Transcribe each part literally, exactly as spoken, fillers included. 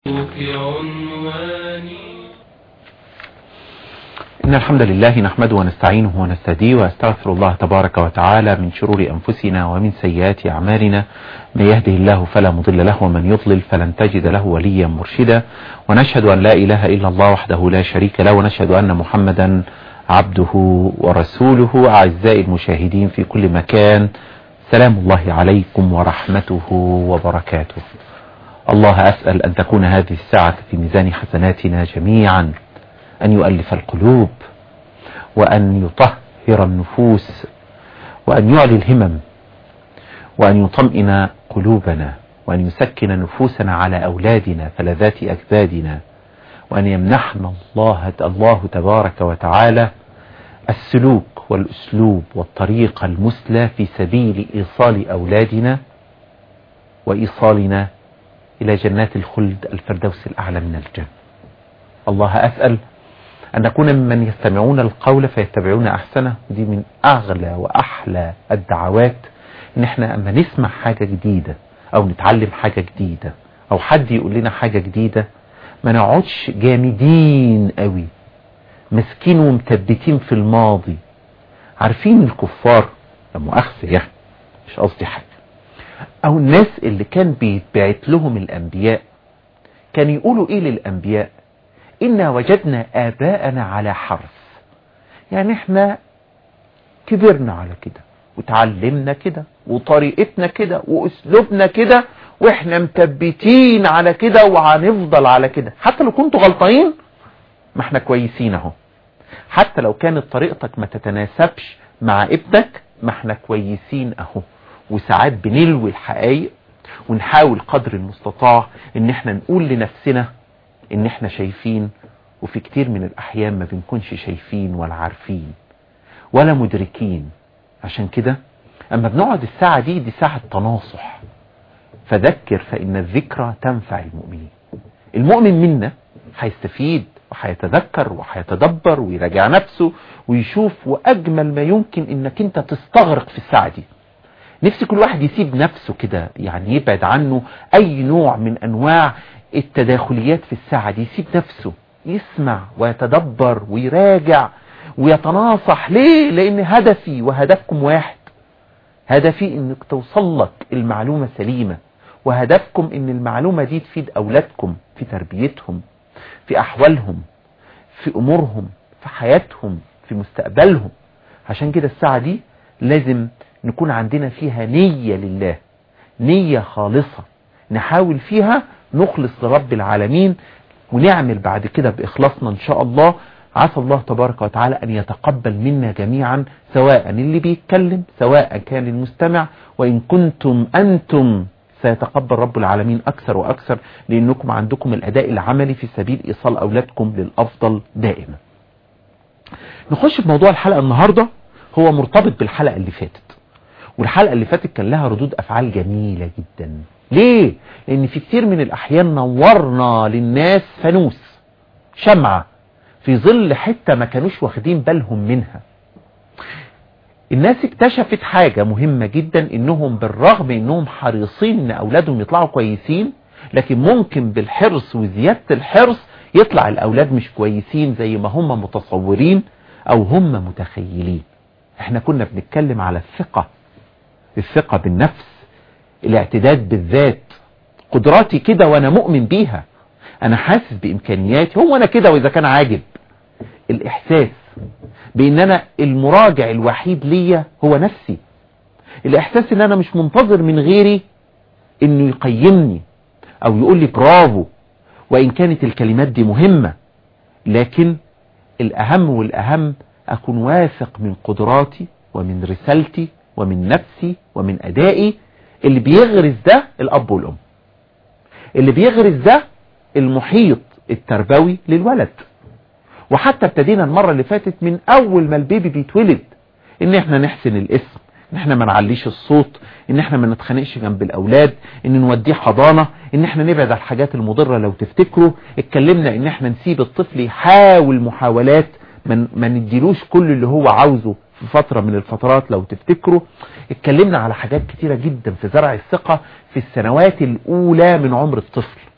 إن الحمد لله نحمده ونستعينه ونستهديه وأستغفر الله تبارك وتعالى من شرور أنفسنا ومن سيئات أعمالنا. من يهده الله فلا مضل له ومن يضلل فلن تجد له وليا مرشدا، ونشهد أن لا إله إلا الله وحده لا شريك له، ونشهد أن محمدا عبده ورسوله. أعزائي المشاهدين في كل مكان، سلام الله عليكم ورحمته وبركاته. الله أسأل أن تكون هذه الساعة في ميزان حسناتنا جميعا، أن يؤلف القلوب، وأن يطهر النفوس، وأن يعلي الهمم، وأن يطمئن قلوبنا، وأن يسكن نفوسنا على أولادنا فلذات أكبادنا، وأن يمنحنا الله الله تبارك وتعالى السلوك والأسلوب والطريقة المثلى في سبيل إيصال أولادنا وإيصالنا إلى جنات الخلد الفردوس الأعلى من الجنة. الله أسأل أن نكون ممن يستمعون القول فيتبعون أحسنه. دي من أغلى وأحلى الدعوات، إن احنا أما نسمع حاجة جديدة أو نتعلم حاجة جديدة أو حد يقول لنا حاجة جديدة، ما نقعدش جامدين قوي مسكين ومثبتين في الماضي. عارفين الكفار لمؤاخذة يعني مش قصدي حاجة، أو الناس اللي كان بيتبعت لهم الأنبياء كان يقولوا إيه للأنبياء؟ إنا وجدنا آباءنا على حرث. يعني احنا كبرنا على كده وتعلمنا كده وطريقتنا كده وأسلوبنا كده، واحنا مثبتين على كده وهنفضل على كده. حتى لو كنتوا غلطين ما احنا كويسين اهو. حتى لو كانت طريقتك ما تتناسبش مع ابنك ما احنا كويسين اهو. وساعات بنلوي الحقائق ونحاول قدر المستطاع ان احنا نقول لنفسنا ان احنا شايفين، وفي كتير من الاحيان ما بنكونش شايفين ولا عارفين ولا مدركين. عشان كده اما بنقعد الساعة دي دي ساعة تناصح، فذكر فإن الذكرى تنفع المؤمنين. المؤمن منا هيستفيد وهيتذكر وهيتدبر ويراجع نفسه ويشوف، وأجمل ما يمكن إنك أنت تستغرق في الساعة دي. نفسي كل واحد يسيب نفسه كده، يعني يبعد عنه أي نوع من أنواع التداخليات في الساعة دي. يسيب نفسه يسمع ويتدبر ويراجع ويتناصح. ليه؟ لأن هدفي وهدفكم واحد. هدفي إنك توصل لك المعلومة سليمة، وهدفكم إن المعلومة دي تفيد أولادكم في تربيتهم، في أحوالهم، في أمورهم، في حياتهم، في مستقبلهم. عشان كده الساعة دي لازم نكون عندنا فيها نية لله، نية خالصة نحاول فيها نخلص لرب العالمين، ونعمل بعد كده بإخلاصنا إن شاء الله. عسى الله تبارك وتعالى أن يتقبل منا جميعا، سواء اللي بيتكلم سواء كان المستمع. وإن كنتم أنتم سيتقبل رب العالمين أكثر وأكثر، لأنكم عندكم الأداء العملي في سبيل إيصال أولادكم للأفضل دائما. نخش في موضوع الحلقة النهاردة، هو مرتبط بالحلقة اللي فاتت. والحلقة اللي فاتت كان لها ردود أفعال جميلة جدا. ليه؟ لأن في كتير من الأحيان نورنا للناس فانوس، شمعة في ظل حتة ما كانوش واخدين بالهم منها. الناس اكتشفت حاجة مهمة جدا، انهم بالرغم انهم حريصين ان اولادهم يطلعوا كويسين، لكن ممكن بالحرص وزيادة الحرص يطلع الاولاد مش كويسين زي ما هم متصورين او هم متخيلين. احنا كنا بنتكلم على الثقة، الثقة بالنفس، الاعتداد بالذات. قدراتي كده وانا مؤمن بيها، انا حاسس بامكانياتي، هو انا كده واذا كان عاجب. الاحساس بان انا المراجع الوحيد ليا هو نفسي. الاحساس ان انا مش منتظر من غيري انه يقيمني او يقول لي برافو، وان كانت الكلمات دي مهمة، لكن الاهم والاهم اكون واثق من قدراتي ومن رسالتي ومن نفسي ومن ادائي. اللي بيغرس ده الاب والام، اللي بيغرس ده المحيط التربوي للولد. وحتى ابتدينا المرة اللي فاتت من اول ما البيبي بيتولد ان احنا نحسن الاسم، ان احنا ما نعليش الصوت، ان احنا ما نتخانقش جنب الاولاد، ان نوديه حضانة، ان احنا نبعد عن الحاجات المضرة. لو تفتكروا اتكلمنا ان احنا نسيب الطفل يحاول محاولات، ما نديلوش كل اللي هو عاوزه في فترة من الفترات. لو تفتكروا اتكلمنا على حاجات كتيرة جدا في زرع الثقة في السنوات الاولى من عمر الطفل.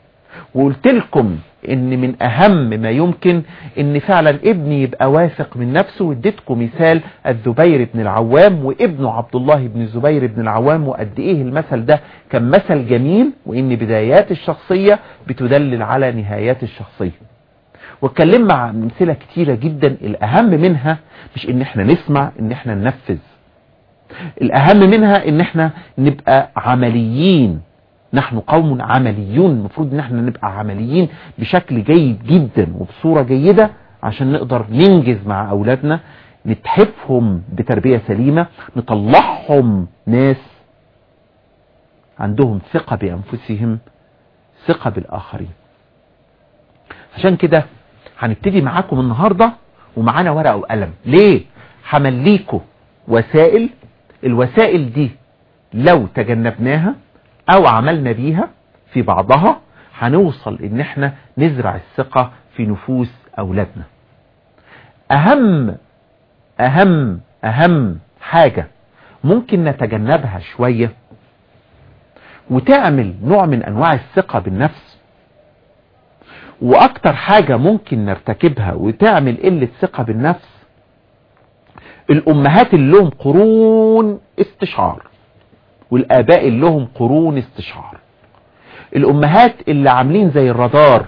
وقلت لكم ان من اهم ما يمكن ان فعلا ابني يبقى واثق من نفسه، واديتكم مثال الزبير بن العوام وابنه عبد الله بن الزبير بن العوام، وقد ايه المثل ده كان مثل جميل، وان بدايات الشخصية بتدلل على نهايات الشخصية. واتكلمنا عن امثله كتيرة جدا، الاهم منها مش ان احنا نسمع، ان احنا ننفذ. الاهم منها ان احنا نبقى عمليين. نحن قوم عمليون، المفروض ان احنا نبقى عمليين بشكل جيد جدا وبصورة جيدة عشان نقدر ننجز مع اولادنا، نتحفهم بتربية سليمة، نطلعهم ناس عندهم ثقة بانفسهم، ثقة بالاخرين. عشان كده هنبتدي معاكم النهاردة ومعانا ورقة وقلم. ليه؟ همليكوا وسائل، الوسائل دي لو تجنبناها او عملنا بيها في بعضها هنوصل ان احنا نزرع الثقة في نفوس اولادنا. اهم اهم اهم حاجة ممكن نتجنبها شوية وتعمل نوع من انواع الثقة بالنفس، واكتر حاجة ممكن نرتكبها وتعمل قلة ثقة بالنفس، الامهات اللي لهم قرون استشعار والاباء اللي لهم قرون استشعار. الامهات اللي عاملين زي الرادار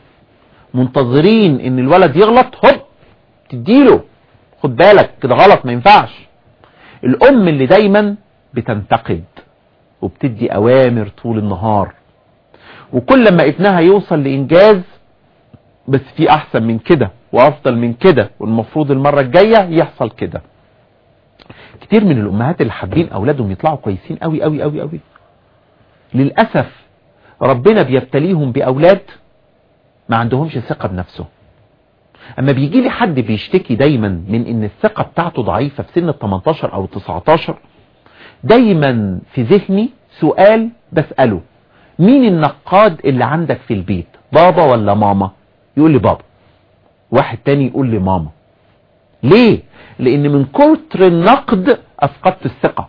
منتظرين ان الولد يغلط هوب تديله، خد بالك كده غلط ما ينفعش. الام اللي دايما بتنتقد وبتدي اوامر طول النهار، وكل لما ابنها يوصل لانجاز بس في احسن من كده وافضل من كده والمفروض المرة الجاية يحصل كده. كتير من الامهات اللي حابين اولادهم يطلعوا كويسين قوي قوي قوي قوي، للأسف ربنا بيبتليهم باولاد ما عندهمش ثقة بنفسه. اما بيجي لي حد بيشتكي دايما من ان الثقة بتاعته ضعيفة في سن التمنتاشر او تسعتاشر، دايما في ذهني سؤال بسأله: مين النقاد اللي عندك في البيت، بابا ولا ماما؟ يقول لي بابا. واحد تاني يقول لي ماما. ليه؟ لان من كتر النقد افقدت الثقة،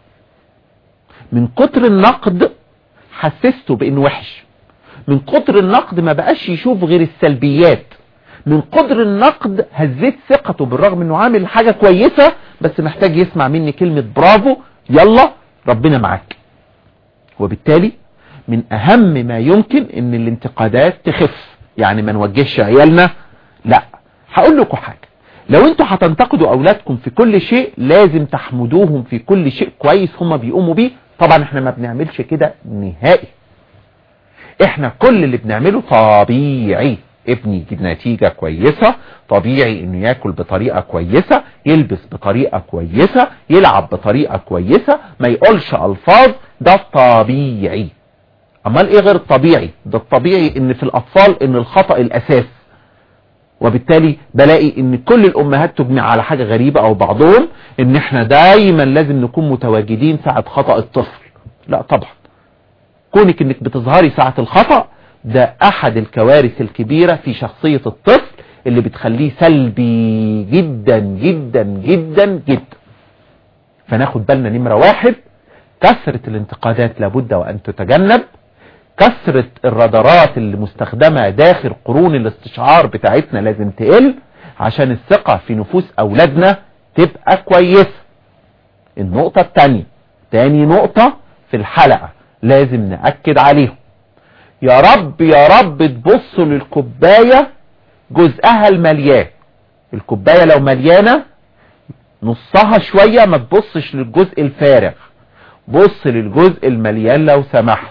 من كتر النقد حسسته بانه وحش، من كتر النقد ما بقاش يشوف غير السلبيات، من قدر النقد هزيت ثقته بالرغم انه عامل حاجة كويسة بس محتاج يسمع مني كلمة برافو، يلا ربنا معاك. وبالتالي من اهم ما يمكن ان الانتقادات تخف، يعني ما نوجهش عيالنا. لا، هقول لكم حاجة: لو انتوا هتنتقدوا اولادكم في كل شيء لازم تحمدوهم في كل شيء كويس هم بيقوموا بيه. طبعا احنا ما بنعملش كده نهائي، احنا كل اللي بنعمله طبيعي. ابني يجيب نتيجة كويسة، طبيعي انه ياكل بطريقة كويسة، يلبس بطريقة كويسة، يلعب بطريقة كويسة، ما يقولش الفاظ، ده طبيعي. امال ايه غير الطبيعي؟ ده الطبيعي ان في الاطفال ان الخطأ الاساس. وبالتالي بلاقي ان كل الامهات تجمع على حاجة غريبة او بعضهم ان احنا دايما لازم نكون متواجدين ساعة خطأ الطفل. لا طبعا، كونك انك بتظهري ساعة الخطأ ده احد الكوارث الكبيرة في شخصية الطفل اللي بتخليه سلبي جدا جدا جدا جدا. فناخد بالنا نمرة واحد: كثرة الانتقادات لابد وان تتجنب، كثرة الرادارات اللي مستخدمة داخل قرون الاستشعار بتاعتنا لازم تقل عشان الثقة في نفوس اولادنا تبقى كويسة. النقطة التانية، تاني نقطة في الحلقة لازم نأكد عليهم: يا رب يا رب تبصوا للكوباية جزءها المليان. الكوباية لو مليانة نصها شوية، ما تبصش للجزء الفارغ، بص للجزء المليان لو سمحت.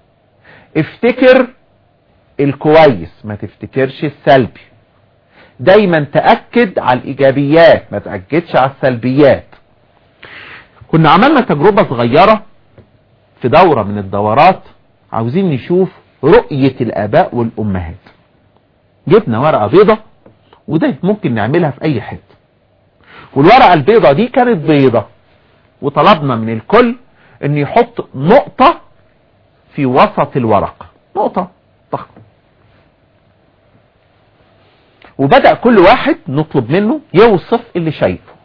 افتكر الكويس ما تفتكرش السلبي، دايما تأكد على الإيجابيات ما تأكدش على السلبيات. كنا عملنا تجربة صغيرة في دورة من الدورات، عاوزين نشوف رؤية الآباء والأمهات. جبنا ورقة بيضة، وده ممكن نعملها في أي حته، والورقة البيضة دي كانت بيضة، وطلبنا من الكل أن يحط نقطة في وسط الورقة، نقطة ضخمة. وبدأ كل واحد نطلب منه يوصف اللي شايفه.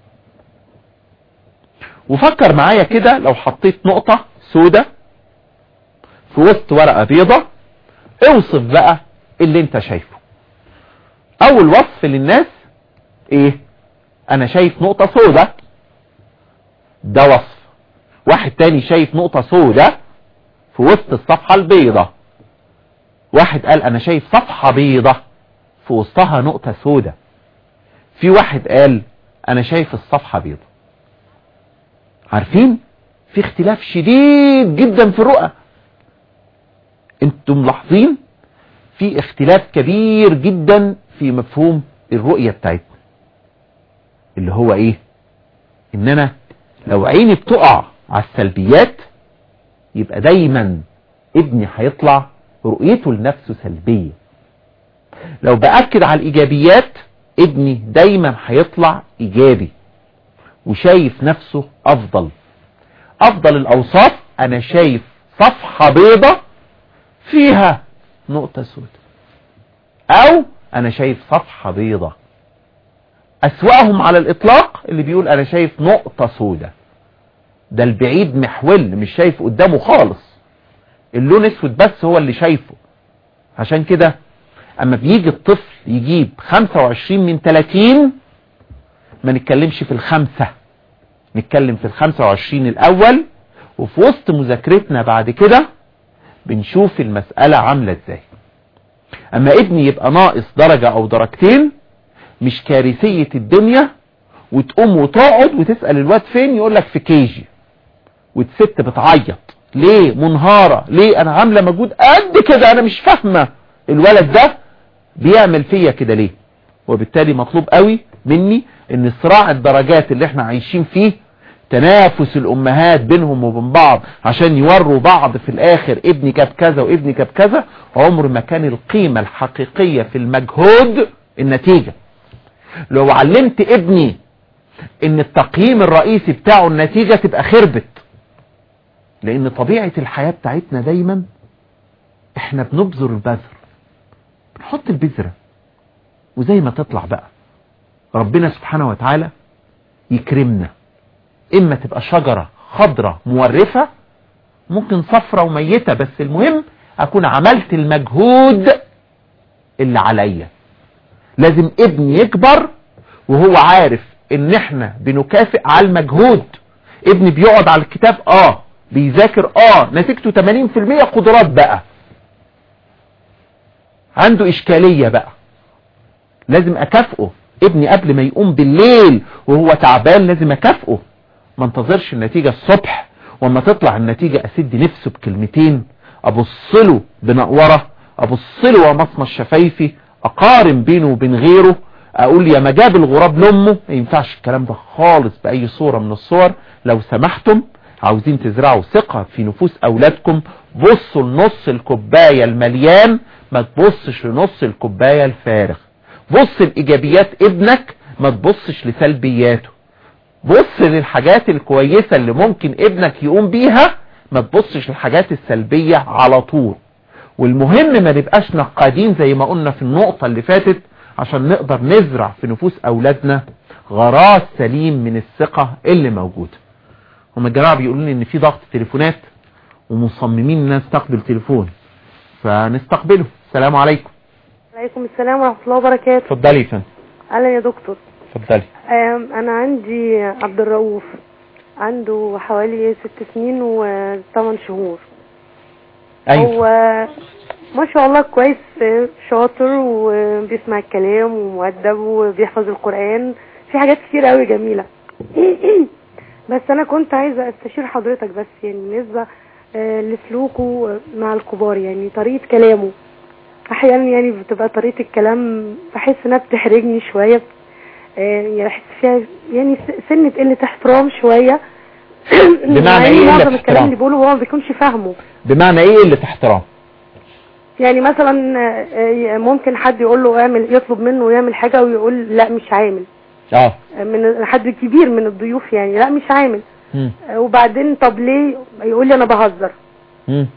وفكر معايا كده، لو حطيت نقطة سودة في وسط ورقة بيضة، اوصف بقى اللي انت شايفه. اول وصف للناس ايه؟ انا شايف نقطة سودة، ده وصف. واحد تاني شايف نقطة سودة في وسط الصفحة البيضة. واحد قال انا شايف صفحة بيضة في وسطها نقطة سودة. في واحد قال انا شايف الصفحة بيضة. عارفين في اختلاف شديد جدا في الرؤى. انتم ملاحظين في اختلاف كبير جدا في مفهوم الرؤية بتاعتنا، اللي هو ايه؟ ان انا لو عيني بتقع على السلبيات يبقى دايما ابني هيطلع رؤيته لنفسه سلبية. لو بأكد على الايجابيات ابني دايما هيطلع ايجابي وشايف نفسه افضل. افضل الاوصاف انا شايف صفحة بيضة فيها نقطة سوداء، او انا شايف صفحة بيضة. اسوأهم على الاطلاق اللي بيقول انا شايف نقطة سوداء، ده البعيد محول مش شايف قدامه خالص، اللون اسود بس هو اللي شايفه. عشان كده اما بيجي الطفل يجيب خمسة وعشرين من ثلاثين ما نتكلمش في الخمسة، نتكلم في الخمسة وعشرين الاول، وفي وسط مذاكرتنا بعد كده بنشوف المسألة عاملة ازاي. اما ابني يبقى ناقص درجة او درجتين مش كارثية الدنيا، وتقوم وتقعد وتسأل الواد فين يقول لك في كيجي، والست بتعيط ليه؟ منهارة ليه؟ انا عاملة مجهود قد كده انا مش فاهمة الولد ده بيعمل فيا كده ليه. وبالتالي مطلوب قوي مني ان صراع الدرجات اللي احنا عايشين فيه، تنافس الامهات بينهم وبين بعض عشان يوروا بعض في الاخر ابني جاب كذا وابني جاب كذا، عمر ما كان القيمة الحقيقية في المجهود النتيجة. لو علمت ابني ان التقييم الرئيسي بتاعه النتيجة تبقى خربت. لان طبيعة الحياة بتاعتنا دايما احنا بنبذر البذر، بنحط البذرة وزي ما تطلع بقى ربنا سبحانه وتعالى يكرمنا. اما تبقى شجرة خضرة مورفة، ممكن صفرة وميتة، بس المهم اكون عملت المجهود اللي عليا. لازم ابني يكبر وهو عارف ان احنا بنكافئ على المجهود. ابني بيقعد على الكتاب اه بيذاكر اه نتيجته ثمانين في المية قدرات بقى، عنده اشكالية بقى، لازم اكافئه. ابني قبل ما يقوم بالليل وهو تعبان لازم اكافئه، ما انتظرش النتيجة الصبح وما تطلع النتيجة اسد نفسه بكلمتين، ابصله بنقورة، ابصله ومصمص شفايفي، اقارن بينه وبين غيره، اقول يا ما جاب الغراب لامه. ما ينفعش الكلام ده خالص باي صورة من الصور. لو سمحتم عاوزين تزرعوا ثقة في نفوس اولادكم، بصوا لنص الكوباية المليان، ما تبصش لنص الكوباية الفارغ. بص لايجابيات ابنك ما تبصش لسلبياته، بص للحاجات الكويسة اللي ممكن ابنك يقوم بيها، ما تبصش للحاجات السلبية على طول. والمهم ما نبقاش نقادين زي ما قلنا في النقطة اللي فاتت، عشان نقدر نزرع في نفوس اولادنا غراس سليم من الثقة اللي موجودة. هم الجماعة بيقولوا لي ان في ضغط تليفونات ومصممين الناس تقبل تليفون، فنستقبله. السلام عليكم. وعليكم السلام ورحمة الله وبركاته. اتفضلي يا فندم. اهلا يا دكتور. اتفضلي. انا عندي عبد الرؤوف، عنده حوالي ست سنين وثمان شهور. ايوه. هو ما شاء الله كويس، شاطر وبيسمع الكلام ومؤدب وبيحفظ القرآن، في حاجات كتير قوي جميلة. بس انا كنت عايزة استشير حضرتك بس يعني بالنسبة لسلوكه مع الكبار، يعني طريقة كلامه احيانا يعني بتبقى طريقة الكلام بحس انها بتحرجني شوية، يعني بحس فيها يعني سنة قلة احترام شوية. بمعنى ايه معظم قلة الكلام اللي احترام؟ بيقوله هو ما بيكونش فاهمه. بمعنى ايه قلة احترام؟ يعني مثلا ممكن حد يقول له اعمل، يطلب منه يعمل حاجة ويقول لا مش عامل. اه من حد كبير من الضيوف يعني لا مش عامل. مم. وبعدين طب ليه يقول لي انا بهزر. مم.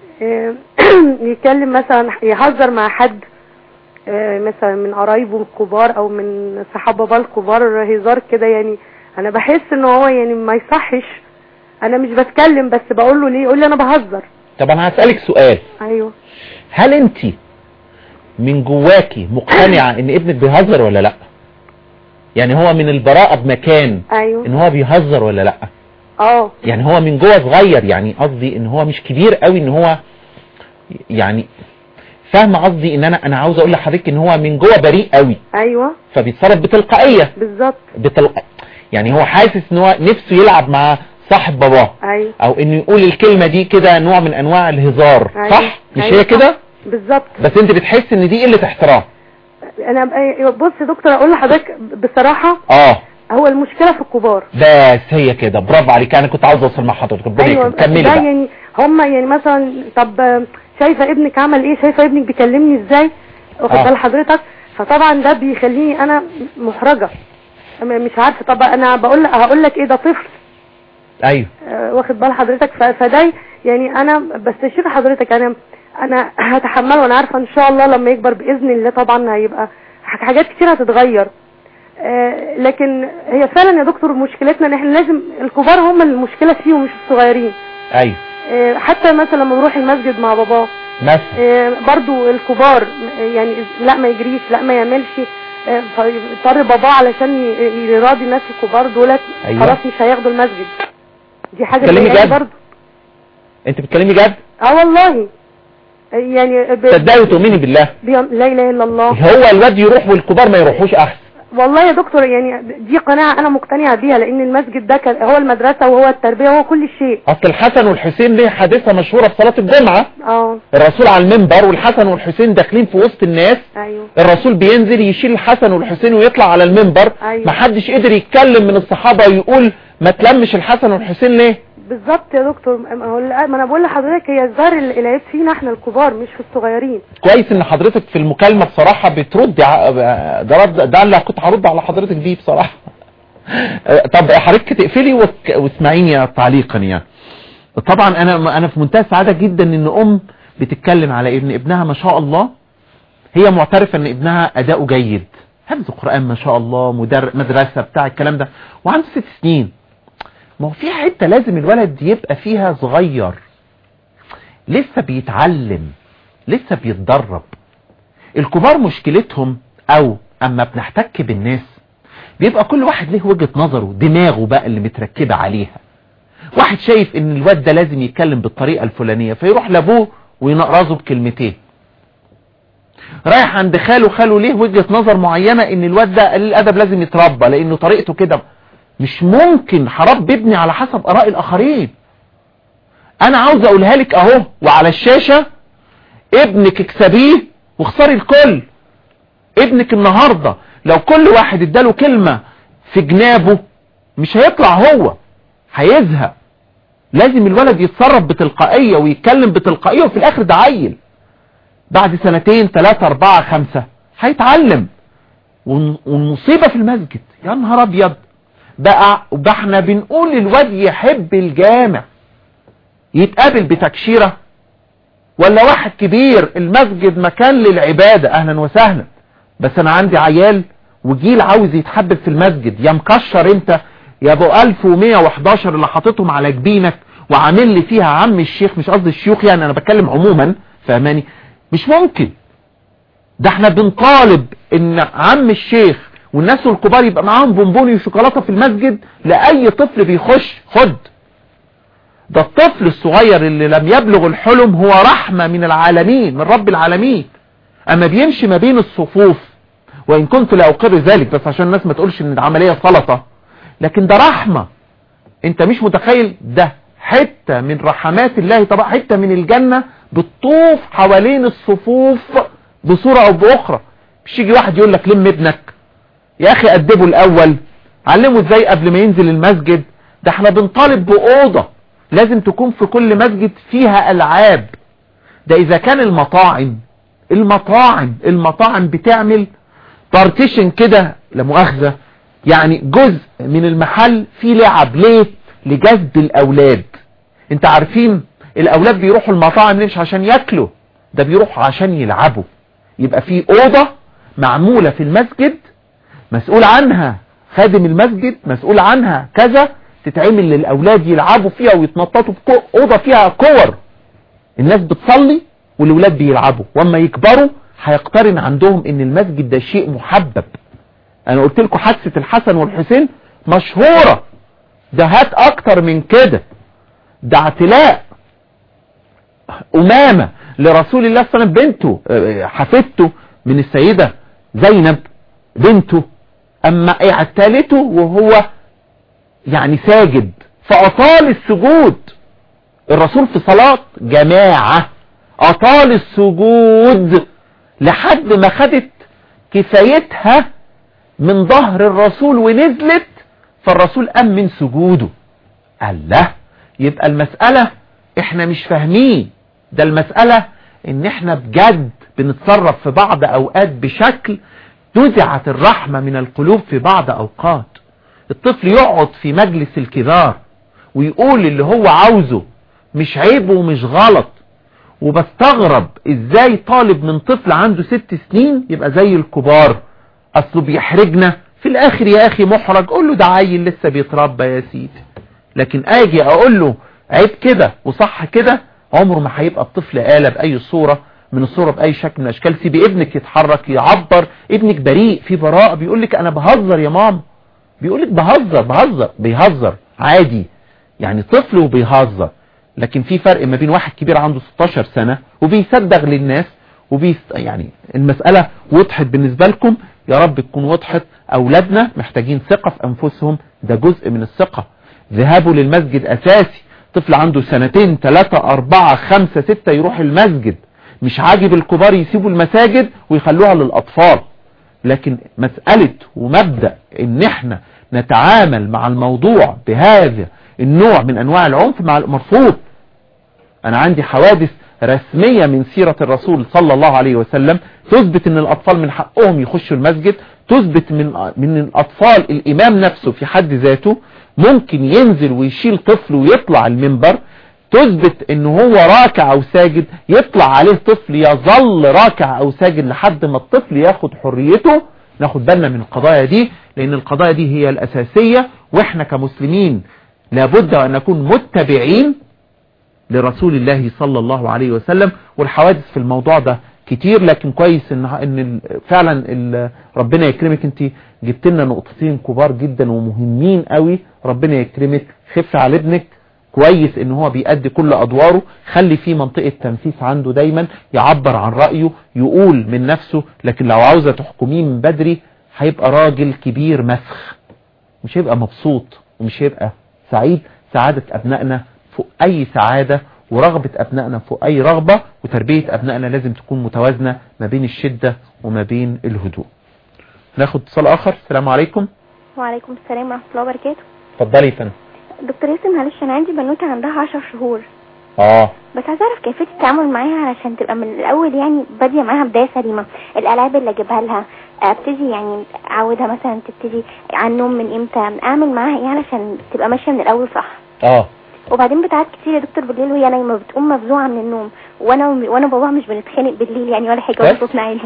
يتكلم مثلا يهزر مع حد مثلا من قرايبه الكبار او من صحاب بابا الكبار هزار كده، يعني انا بحس ان هو يعني ما يصحش. انا مش بتكلم بس بقول له ليه، يقول لي انا بهزر. طب انا هسألك سؤال. ايوه. هل انت من جواكي مقتنعة ان ابنك بيهزر ولا لا؟ يعني هو من البراءة بمكان ايوه ان هو بيهزر ولا لا؟ اه يعني هو من جوه صغير، يعني قصدي ان هو مش كبير قوي ان هو يعني فاهمه قصدي ان انا انا عاوز اقول لحضرتك ان هو من جوه بريء قوي. ايوه فبيتصرف بتلقائيه بالظبط بتل... يعني هو حاسس ان هو نفسه يلعب مع صاحب باباه. ايوه او انه يقول الكلمه دي كده نوع من انواع الهزار. أيوة. صح مش أيوة. هي كده؟ بالظبط. بس انت بتحس ان دي قله احترام. انا بص يا دكتور اقول لحضرتك بصراحه اه هو المشكله في الكبار. بس هي كده، برافو عليك، انا كنت عاوز اوصل مع حضرتك. ربنا أيوة. يكرمك كملي بقى. بقى. يعني هم يعني مثلا طب شايفه ابنك عمل ايه، شايفه ابنك بيكلمني ازاي، واخد آه. بال حضرتك؟ فطبعا ده بيخليني انا محرجه، مش عارفه. طب انا بقول هقول لك ايه، ده طفل. ايوه آه واخد بال حضرتك؟ فده يعني انا بستشير حضرتك، انا انا هتحمله، وانا عارفه ان شاء الله لما يكبر باذن الله طبعا هيبقى حاجات كتير هتتغير. آه لكن هي فعلا يا دكتور مشكلتنا ان احنا لازم الكبار هم المشكله فيهم مش الصغيرين. ايوه آه حتى مثلا لما بروح المسجد مع باباه مثلا آه برضو الكبار يعني لا ما يجريش لا ما يعملش، آه فيضطر باباه علشان يراضي الناس الكبار دولت. أيوة. خلاص مش هياخدوا المسجد. دي حاجه بتتكلمي برضو. انت بتتكلمي جد؟ اه والله يعني تصدقي وتؤمني بالله لا اله الا الله. هو الواد يروح والكبار ما يروحوش احسن. والله يا دكتور يعني دي قناعة انا مقتنعة بيها، لان المسجد ده هو المدرسة وهو التربية وهو كل شيء. اصل الحسن والحسين ليه حادثة مشهورة في صلاة الجمعة. اه الرسول على المنبر والحسن والحسين داخلين في وسط الناس. ايوه الرسول بينزل يشيل الحسن والحسين ويطلع على المنبر. أيوة. محدش قدر يتكلم من الصحابة ويقول ما تلمش الحسن والحسين ليه. بالظبط يا دكتور، ما انا بقول لحضرتك هي الظاهر العيب فينا احنا الكبار مش في الصغيرين. كويس ان حضرتك في المكالمة بصراحة بتردي ع... ده رد ده اللي كنت هرد على حضرتك دي بصراحة. طب حضرتك تقفلي وك... واسمعيني تعليقا. يعني طبعا انا انا في منتهى السعادة جدا ان ام بتتكلم على ابن ابنها ما شاء الله، هي معترفة ان ابنها اداؤه جيد، حفظ القرآن ما شاء الله، مدر... مدرسة بتاع الكلام ده، وعنده ست سنين. ما هو في حتة لازم الولد يبقى فيها صغير لسه بيتعلم لسه بيتدرب. الكبار مشكلتهم او اما بنحتك بالناس بيبقى كل واحد له وجهة نظره، دماغه بقى اللي متركبة عليها. واحد شايف ان الواد ده لازم يتكلم بالطريقة الفلانية فيروح لابوه وينقرزه بكلمتين. رايح عند خاله، خاله ليه وجهة نظر معينة ان الواد ده قليل الادب لازم يتربى لانه طريقته كده. مش ممكن هربي ابني على حسب اراء الاخرين. انا عاوز اقولها لك اهو وعلى الشاشة، ابنك اكسبيه واخسري الكل. ابنك النهاردة لو كل واحد اداله كلمة في جنابه مش هيطلع، هو هيزهق. لازم الولد يتصرف بتلقائية ويتكلم بتلقائية، وفي الاخر ده عيل بعد سنتين ثلاثة اربعة خمسة هيتعلم. والمصيبة في المسجد يا نهار ابيض بقى احنا بنقول الواد يحب الجامع يتقابل بتكشيرة، ولا واحد كبير المسجد مكان للعبادة اهلا وسهلا، بس انا عندي عيال وجيل عاوز يتحبب في المسجد. يا مكشر انت يا ابو الف ومية وحداشر اللي حاططهم على جبينك وعامل لي فيها عم الشيخ، مش قصدي الشيوخ يعني انا بتكلم عموما، فهماني؟ مش ممكن. ده احنا بنطالب ان عم الشيخ والناس الكبار يبقى معاهم بونبوني وشوكولاتة في المسجد لأي طفل بيخش. خد ده الطفل الصغير اللي لم يبلغ الحلم هو رحمة من العالمين، من رب العالمين. اما بيمشي ما بين الصفوف، وان كنت لا اقر ذلك بس عشان الناس ما تقولش ان العملية سلطة، لكن ده رحمة. انت مش متخيل ده حتة من رحمات الله طبعا، حتة من الجنة بتطوف حوالين الصفوف بصورة او باخرى. مش يجي واحد يقول لك لم ابنك يا اخي، ادبه الاول، علمه ازاي قبل ما ينزل المسجد. ده احنا بنطالب بأوضة لازم تكون في كل مسجد فيها العاب. ده اذا كان المطاعم المطاعم المطاعم بتعمل بارتيشن كده لا مؤاخذة، يعني جزء من المحل فيه لعب. ليه؟ لجذب الاولاد. انت عارفين الاولاد بيروحوا المطاعم مش عشان ياكلوا، ده بيروحوا عشان يلعبوا. يبقى في اوضة معمولة في المسجد مسؤول عنها خادم المسجد، مسؤول عنها كذا، تتعمل للاولاد يلعبوا فيها ويتنططوا في اوضه فيها كور. الناس بتصلي والولاد بيلعبوا، واما يكبروا هيقترن عندهم ان المسجد ده شيء محبب. انا قلت لكم حادثة الحسن والحسين مشهورة، ده هات اكتر من كده، ده اعتلاء امامة لرسول الله صلى الله عليه وسلم، بنته حفيدته من السيدة زينب بنته، اما اعتلته وهو يعني ساجد فاطال السجود. الرسول في صلاة جماعة اطال السجود لحد ما خدت كفايتها من ظهر الرسول ونزلت، فالرسول قام من سجوده. قال له يبقى المسألة احنا مش فاهمين، ده المسألة ان احنا بجد بنتصرف في بعض اوقات بشكل نزعت الرحمة من القلوب في بعض اوقات. الطفل يقعد في مجلس الكبار ويقول اللي هو عاوزه، مش عيب ومش غلط. وبستغرب ازاي طالب من طفل عنده ست سنين يبقى زي الكبار، اصله بيحرجنا في الاخر. يا اخي محرج، قول له ده عيل لسه بيتربى يا سيدي. لكن اجي اقول له عيب كده وصح كده، عمره ما هيبقى الطفل آلة بأي صورة من الصورة، بأي شكل من الأشكال. سيبي ابنك يتحرك يعبر، ابنك بريء في براءة، بيقولك أنا بهزر يا ماما، بيقولك بهزر بهزر بيهزر عادي، يعني طفل وبيهزر. لكن في فرق ما بين واحد كبير عنده ستاشر سنة وبيصدق للناس وبيست... يعني المسألة وضحت بالنسبة لكم، يا رب تكون وضحت. أولادنا محتاجين ثقة في أنفسهم، ده جزء من الثقة. ذهابه للمسجد أساسي. طفل عنده سنتين ثلاثة أربعة خمسة ستة يروح المسجد، مش عاجب الكبار يسيبوا المساجد ويخلوها للأطفال. لكن مسألة ومبدأ ان احنا نتعامل مع الموضوع بهذا النوع من انواع العنف مع مرفوض. انا عندي حوادث رسمية من سيرة الرسول صلى الله عليه وسلم تثبت ان الاطفال من حقهم يخشوا المسجد، تثبت من من الاطفال الامام نفسه في حد ذاته ممكن ينزل ويشيل طفل ويطلع المنبر، تثبت ان هو راكع او ساجد يطلع عليه طفل يظل راكع او ساجد لحد ما الطفل ياخد حريته. ناخد بالنا من القضايا دي، لان القضايا دي هي الاساسية، واحنا كمسلمين لابد ان نكون متبعين لرسول الله صلى الله عليه وسلم. والحوادث في الموضوع ده كتير، لكن كويس ان ان فعلا ربنا يكرمك، انت جبت لنا نقطتين كبار جدا ومهمين قوي. ربنا يكرمك، خف على ابنك، كويس ان هو بيأدي كل ادواره، خلي فيه منطقة تنفيذ عنده دايما، يعبر عن رأيه، يقول من نفسه. لكن لو عاوزة تحكميه من بدري هيبقى راجل كبير مسخ، مش هيبقى مبسوط ومش هيبقى سعيد. سعادة ابنائنا فوق اي سعادة، ورغبة ابنائنا فوق اي رغبة، وتربية ابنائنا لازم تكون متوازنة ما بين الشدة وما بين الهدوء. ناخد اتصال اخر. السلام عليكم. وعليكم السلام ورحمة الله وبركاته. اتفضلي يا فندم. دكتور ياسم، معلش انا عندي بنوته عندها عشر شهور. اه بس عايزه اعرف كيفيه التعامل معاها علشان تبقى من الاول يعني باديه معاها بدايه سليمه. الالعاب اللي اجيبها لها ابتدي يعني اعودها مثلا تبتدي على النوم من امتى، اعمل معاها ايه علشان تبقى ماشيه من الاول صح. اه وبعدين بتاعت كتير يا دكتور بالليل وهي نايمه بتقوم مفزوعه من النوم، وانا وانا باباها مش بنتخانق بالليل يعني ولا حاجه، ولا صوتنا عالي.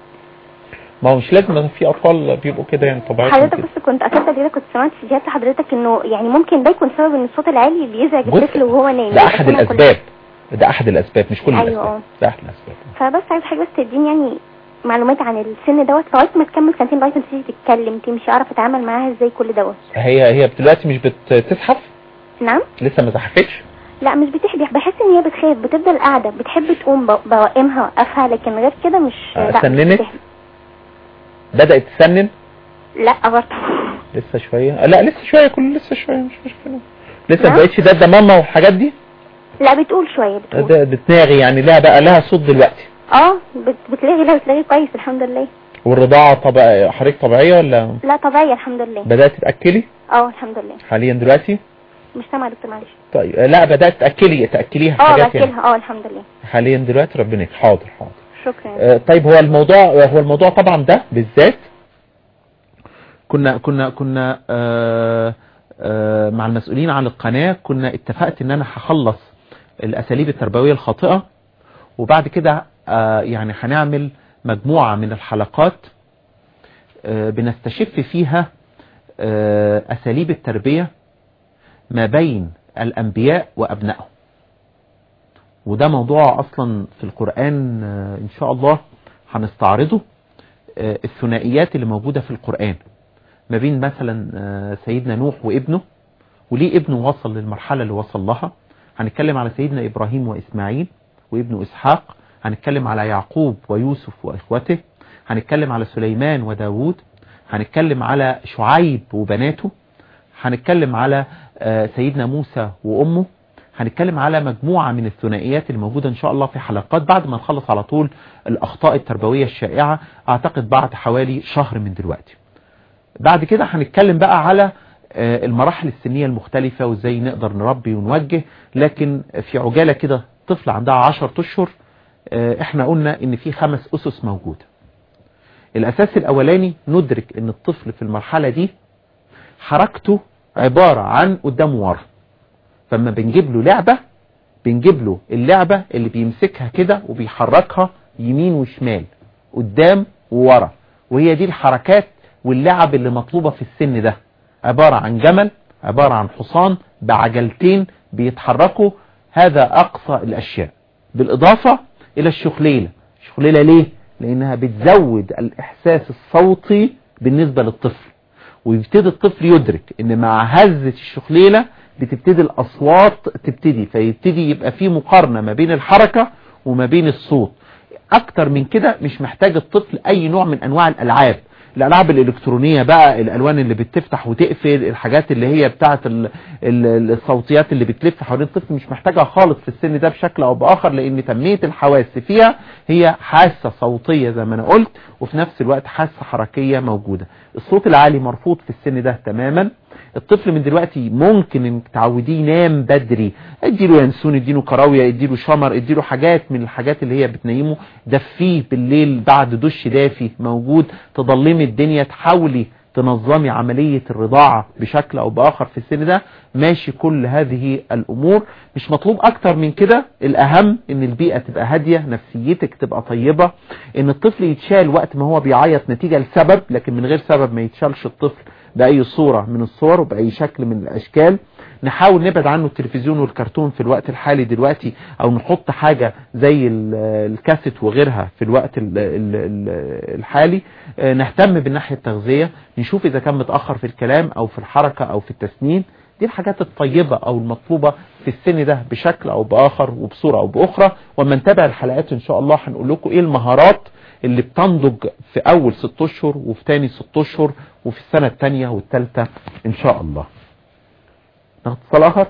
ما هو مش لازم في اطفال بيبقوا كده يعني طبيعي. حضرتك بس كنت اكدت كده، كنت سمعت فيديوهات لحضرتك انه يعني ممكن ده يكون سبب ان الصوت العالي بيزعج الطفل وهو نايم. ده احد الاسباب، ده احد الاسباب مش كل أيوة. الاسباب، ده احد الاسباب. فبس عايز حاجه بس تديني يعني معلومات عن السن دوت لغايه ما تكمل سنتين، لغايه ما تيجي تتكلم تمشي، اعرف اتعامل معاها ازاي كل دوت. هي هي دلوقتي مش بتزحف؟ نعم لسه ما زحفتش؟ لا مش بتحبح، بحس ان هي بتخاف، بتفضل قاعده بتحب تقوم بوقمها وقفها، لكن غير كده مش. لا سننت؟ بدأت تسنن؟ لا برضه لسه شويه. لا لسه شويه، كل لسه شويه مش مشكله. لسه ما نعم؟ بقتش ده ماما والحاجات دي؟ لا بتقول شويه بتقول. بتناغي يعني، لها بقى لها صوت دلوقتي؟ اه بتلاقي لا بتلاقي كويس الحمد لله. والرضاعه طبيعيه حضرتك طبيعيه ولا؟ لا طبيعيه الحمد لله. بدأت تاكلي؟ اه الحمد لله. حاليا دلوقتي؟ مش سامعه دكتور معلش. طيب لا بدأت تاكلي تاكليها اه حاجات باكلها يعني. اه الحمد لله. حاليا دلوقتي ربنا يك حاضر حاضر. شكرا. آه طيب هو الموضوع هو الموضوع طبعا ده بالذات كنا كنا كنا آه آه مع المسؤولين عن القناة، كنا اتفقت ان انا هخلص الاساليب التربوية الخاطئة، وبعد كده آه يعني هنعمل مجموعة من الحلقات آه بنستشف فيها آه اساليب التربية ما بين الانبياء وابنائهم. وده موضوع اصلا في القرآن آه ان شاء الله هنستعرضه الثنائيات اللي موجودة في القرآن ما بين مثلا سيدنا نوح وابنه، وليه ابنه وصل للمرحلة اللي وصل لها. هنتكلم على سيدنا إبراهيم وإسماعيل وابنه إسحاق. هنتكلم على يعقوب ويوسف وإخوته. هنتكلم على سليمان وداود. هنتكلم على شعيب وبناته. هنتكلم على سيدنا موسى وأمه. هنتكلم على مجموعة من الثنائيات اللي موجودة إن شاء الله في حلقات بعد ما نخلص على طول الأخطاء التربوية الشائعة، أعتقد بعد حوالي شهر من دلوقتي. بعد كده هنتكلم بقى على المراحل السنية المختلفة وإزاي نقدر نربي ونوجه. لكن في عجالة كده، طفل عندها عشر أشهر، احنا قلنا ان في خمس أسس موجودة. الأساس الأولاني ندرك ان الطفل في المرحلة دي حركته عبارة عن قدام وورا. فما بنجيب له لعبة، بنجيب له اللعبة اللي بيمسكها كده وبيحركها يمين وشمال قدام وورا، وهي دي الحركات واللعب اللي مطلوبة في السن ده. عبارة عن جمل، عبارة عن حصان بعجلتين بيتحركوا، هذا أقصى الأشياء. بالإضافة إلى الشخليلة. الشخليلة ليه؟ لأنها بتزود الإحساس الصوتي بالنسبة للطفل، ويبتدي الطفل يدرك ان مع هزة الشخليلة بتبتدي الأصوات تبتدي، فيبتدي يبقى في مقارنة ما بين الحركة وما بين الصوت. أكتر من كده مش محتاج الطفل أي نوع من أنواع الألعاب. الألعاب الإلكترونية بقى، الألوان اللي بتفتح وتقفل، الحاجات اللي هي بتاعت الصوتيات اللي بتلف حوالين الطفل، مش محتاجها خالص في السن ده بشكل أو بآخر، لأن تنمية الحواس فيها هي حاسة صوتية زي ما أنا قلت، وفي نفس الوقت حاسة حركية موجودة. الصوت العالي مرفوض في السن ده تماما. الطفل من دلوقتي ممكن انك تعوديه ينام بدري، اديله ينسون، اديله كراوية، اديله شمر، اديله حاجات من الحاجات اللي هي بتنيمه. دفيه بالليل بعد دش دافي موجود. تضلمي الدنيا، تحاولي تنظمي عملية الرضاعة بشكل او باخر في السن ده. ماشي كل هذه الامور، مش مطلوب اكتر من كده. الاهم ان البيئة تبقى هادية، نفسيتك تبقى طيبة، ان الطفل يتشال وقت ما هو بيعيط نتيجة لسبب، لكن من غير سبب ما يتشالش الطفل بأي صورة من الصور وبأي شكل من الأشكال. نحاول نبعد عنه التلفزيون والكرتون في الوقت الحالي دلوقتي، أو نحط حاجة زي الكاسيت وغيرها في الوقت الحالي. نهتم بالناحية التغذية، نشوف إذا كان متأخر في الكلام أو في الحركة أو في التسنين. دي الحاجات الطيبة أو المطلوبة في السن ده بشكل أو بآخر وبصورة أو بأخرى. وما نتابع الحلقات إن شاء الله هنقول لكم إيه المهارات اللي بتنضج في أول ست أشهر وفي تاني ست أشهر وفي السنة الثانية والثالثة إن شاء الله. ناخد اتصال آخر.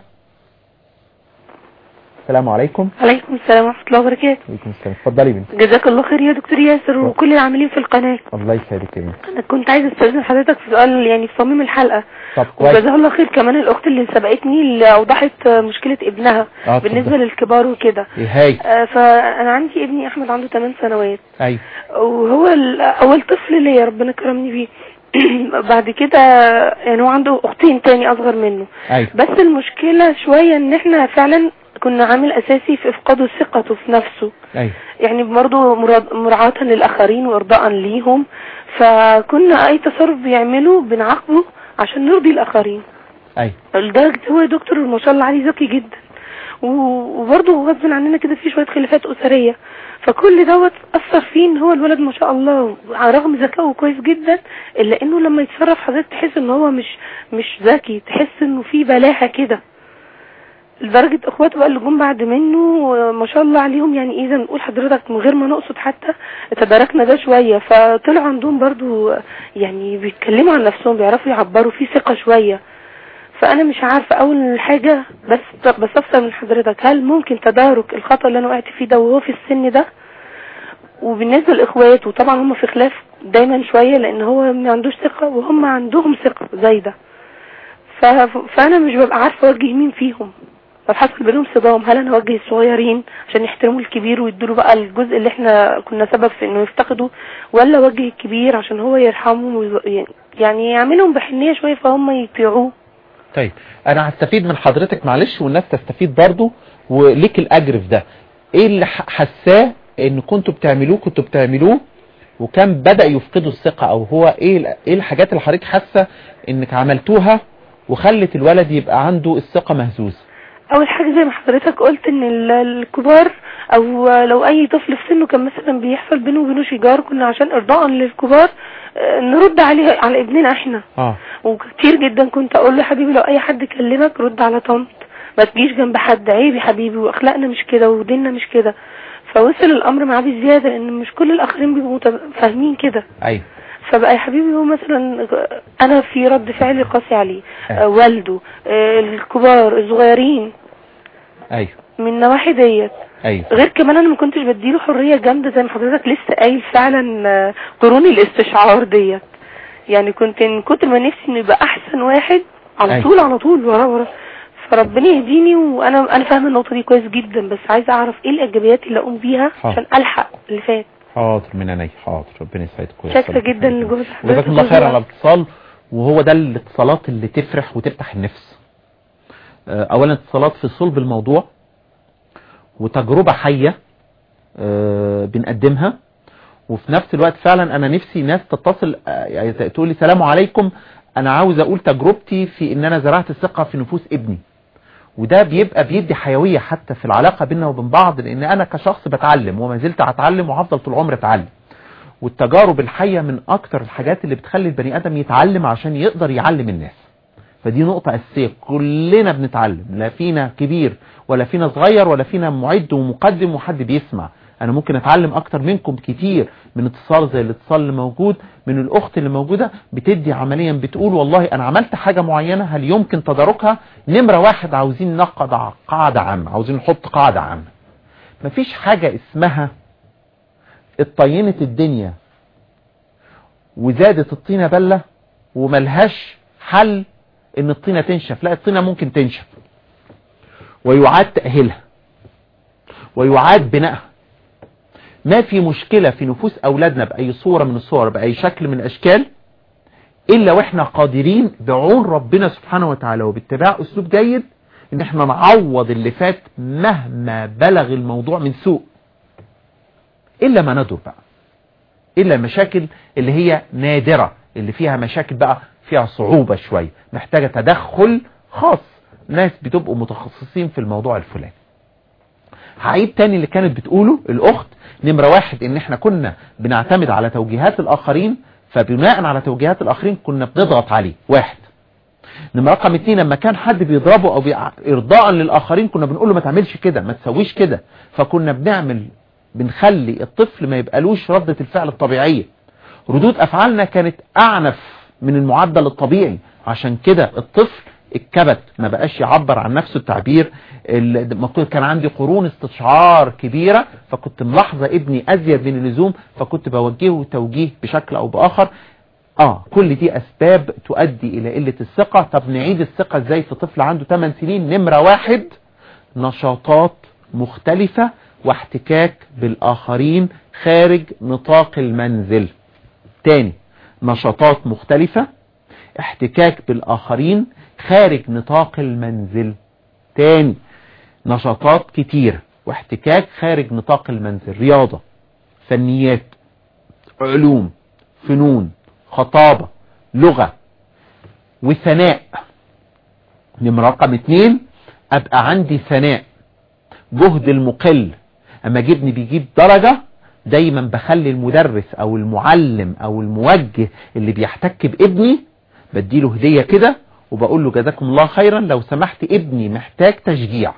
السلام عليكم. عليكم السلام ورحمة الله وبركاته. عليكم السلام. اتفضلي بنت. جزاك الله خير يا دكتور ياسر وكل العاملين في القناة. الله يسعدك يا بنت. أنا كنت عايزة أستاذن حضرتك في سؤال يعني في صميم الحلقة. طب كويس. وجزاها الله خير كمان الأخت اللي سبقتني اللي أوضحت مشكلة ابنها آه بالنسبة طبعا للكبار وكده. إيه آه فأنا عندي ابني أحمد عنده ثمان سنوات. أيوة. وهو أول طفل ليا ربنا كرمني بيه. بعد كده يعني هو عنده أختين تاني أصغر منه. أيوة. بس المشكلة شوية إن إحنا فعلا كنا عامل أساسي في إفقاده ثقته في نفسه. أيوة. يعني برضو مراعاة للآخرين وإرضاء ليهم، فكنا أي تصرف بيعمله بنعاقبه عشان نرضي الآخرين. أيوة. لدرجة هو دكتور ما شاء الله عليه ذكي جدا، وبرضو غصب عننا كده في شوية خلافات أسرية، فكل دوت أثر فيه إن هو الولد ما شاء الله على رغم ذكائه كويس جدا، إلا إنه لما يتصرف حضرتك تحس إن هو مش مش ذكي، تحس إنه في بلاحة كده. لدرجة اخواته بقى اللي جم بعد منه ما شاء الله عليهم، يعني اذا نقول حضرتك من غير ما نقصد حتى تداركنا ده شوية، فطلعوا عندهم برضو يعني بيتكلموا عن نفسهم، بيعرفوا يعبروا في ثقة شوية. فانا مش عارفة اول حاجة بس بس افسر من حضرتك، هل ممكن تدارك الخطأ اللي انا وقعت فيه ده وهو في السن ده؟ وبالنسبة لاخواته طبعا هم في خلاف دايما شوية، لان هو ما عندوش ثقة وهم عندهم ثقة زي ده، فانا مش ببقى عارفة اوجه مين فيهم. فحصل بينهم صدام، هل انا اوجه الصغيرين عشان يحترموا الكبير ويدوا بقى الجزء اللي احنا كنا سبب في انه يفتقدوا، ولا اوجه الكبير عشان هو يرحمهم يعني يعملهم بحنية شوية فهم يطيعوه؟ طيب انا هستفيد من حضرتك معلش والناس تستفيد برضو وليك الاجر في ده. ايه اللي حساه ان كنتوا بتعملوه كنتوا بتعملوه وكان بدأ يفقدوا الثقة، او هو ايه ايه الحاجات اللي حضرتك حاسة انك عملتوها وخلت الولد يبقى عنده الثقة مهزوزة؟ اول حاجة زي ما حضرتك قلت ان الكبار او لو اي طفل في سنه كان مثلا بيحصل بينه وبينه شجار، كنا عشان ارضاء للكبار نرد عليه على ابننا احنا. اه وكتير جدا كنت اقول له حبيبي لو اي حد كلمك رد على طنط، ما تجيش جنب حد، عيب يا حبيبي، واخلاقنا مش كده وديننا مش كده. فوصل الامر معاه بزياده ان مش كل الاخرين بيبقوا فاهمين كده. ايوه. فبقى يا حبيبي هو مثلا انا في رد فعلي قاسي عليه، أيوة. والده، الكبار، الصغيرين، ايوه، من نواحي ديت. ايوه. غير كمان انا ما كنتش بديله حريه جامده زي ما حضرتك لسه قايل فعلا، قرون الاستشعار ديت. يعني كنت من كتر ما نفسي انه يبقى احسن واحد على أيوة. طول على طول ورا ورا. فربنا يهديني، وانا انا فاهمه النقطه دي كويس جدا، بس عايزه اعرف ايه الايجابيات اللي اقوم بيها عشان الحق اللي فات. حاضر من عيني، حاضر، ربنا يسعدك. شكرا جدا لجوز حضرتك، جزاكم الله خير على الاتصال. وهو ده الاتصالات اللي تفرح وتفتح النفس. اولا اتصالات في صلب الموضوع وتجربه حيه بنقدمها، وفي نفس الوقت فعلا انا نفسي ناس تتصل يعني تقول لي سلام عليكم، انا عاوز اقول تجربتي في ان انا زرعت الثقه في نفوس ابني. وده بيبقى بيدي حيويه حتى في العلاقه بيننا وبين بعض، لان انا كشخص بتعلم وما زلت هتعلم وهفضل طول عمري اتعلم. والتجارب الحيه من اكتر الحاجات اللي بتخلي البني ادم يتعلم عشان يقدر يعلم الناس. فدي نقطه اساسيه، كلنا بنتعلم، لا فينا كبير ولا فينا صغير ولا فينا معد ومقدم وحد بيسمع. انا ممكن اتعلم اكتر منكم كتير، من اتصال زي الاتصال اللي موجود، من الاخت اللي موجودة بتدي عمليا بتقول والله انا عملت حاجة معينة هل يمكن تداركها. نمرة واحد عاوزين نقض قاعدة عامة، عاوزين نحط قاعدة عامة. مفيش حاجة اسمها اتطينت الدنيا وزادت الطينة بلة وملهاش حل ان الطينة تنشف. لا، الطينة ممكن تنشف ويعاد تأهيلها ويعاد بنائها. ما في مشكلة في نفوس أولادنا بأي صورة من الصور، بأي شكل من الأشكال، إلا وإحنا قادرين بعون ربنا سبحانه وتعالى وباتباع أسلوب جيد إن إحنا نعوض اللي فات مهما بلغ الموضوع من سوء. إلا ما ندر بقى، إلا المشاكل اللي هي نادرة، اللي فيها مشاكل بقى فيها صعوبة شوية، محتاجة تدخل خاص، ناس بتبقوا متخصصين في الموضوع الفلاني. هعيد تاني اللي كانت بتقوله الأخت. نمرة واحد ان احنا كنا بنعتمد على توجيهات الآخرين، فبناء على توجيهات الآخرين كنا بنضغط عليه. واحد. نمرة رقم اتنين، لما كان حد بيضربه او ارضاء للآخرين كنا بنقول له ما تعملش كده، ما تسويش كده. فكنا بنعمل بنخلي الطفل ما يبقالوش ردة الفعل الطبيعية. ردود افعالنا كانت اعنف من المعدل الطبيعي، عشان كده الطفل اتكبت، ما بقاش يعبر عن نفسه التعبير. كان عندي قرون استشعار كبيرة، فكنت ملاحظة ابني ازيد من اللزوم، فكنت بوجهه توجيه بشكل او باخر. اه كل دي اسباب تؤدي الى قلة الثقة. طب نعيد الثقة ازاي في طفل عنده ثمان سنين؟ نمرة واحد، نشاطات مختلفة واحتكاك بالاخرين خارج نطاق المنزل. تاني، نشاطات مختلفة، احتكاك بالاخرين خارج نطاق المنزل. تاني، نشاطات كتير واحتكاك خارج نطاق المنزل، رياضة، فنيات، علوم، فنون، خطابة، لغة، وثناء. نمرة رقم اتنين، ابقى عندي ثناء، جهد المقل. اما جبني بيجيب درجة دايما بخلي المدرس او المعلم او الموجه اللي بيحتك بابني بديله هدية كده وبقول له جزاكم الله خيرا، لو سمحت ابني محتاج تشجيع،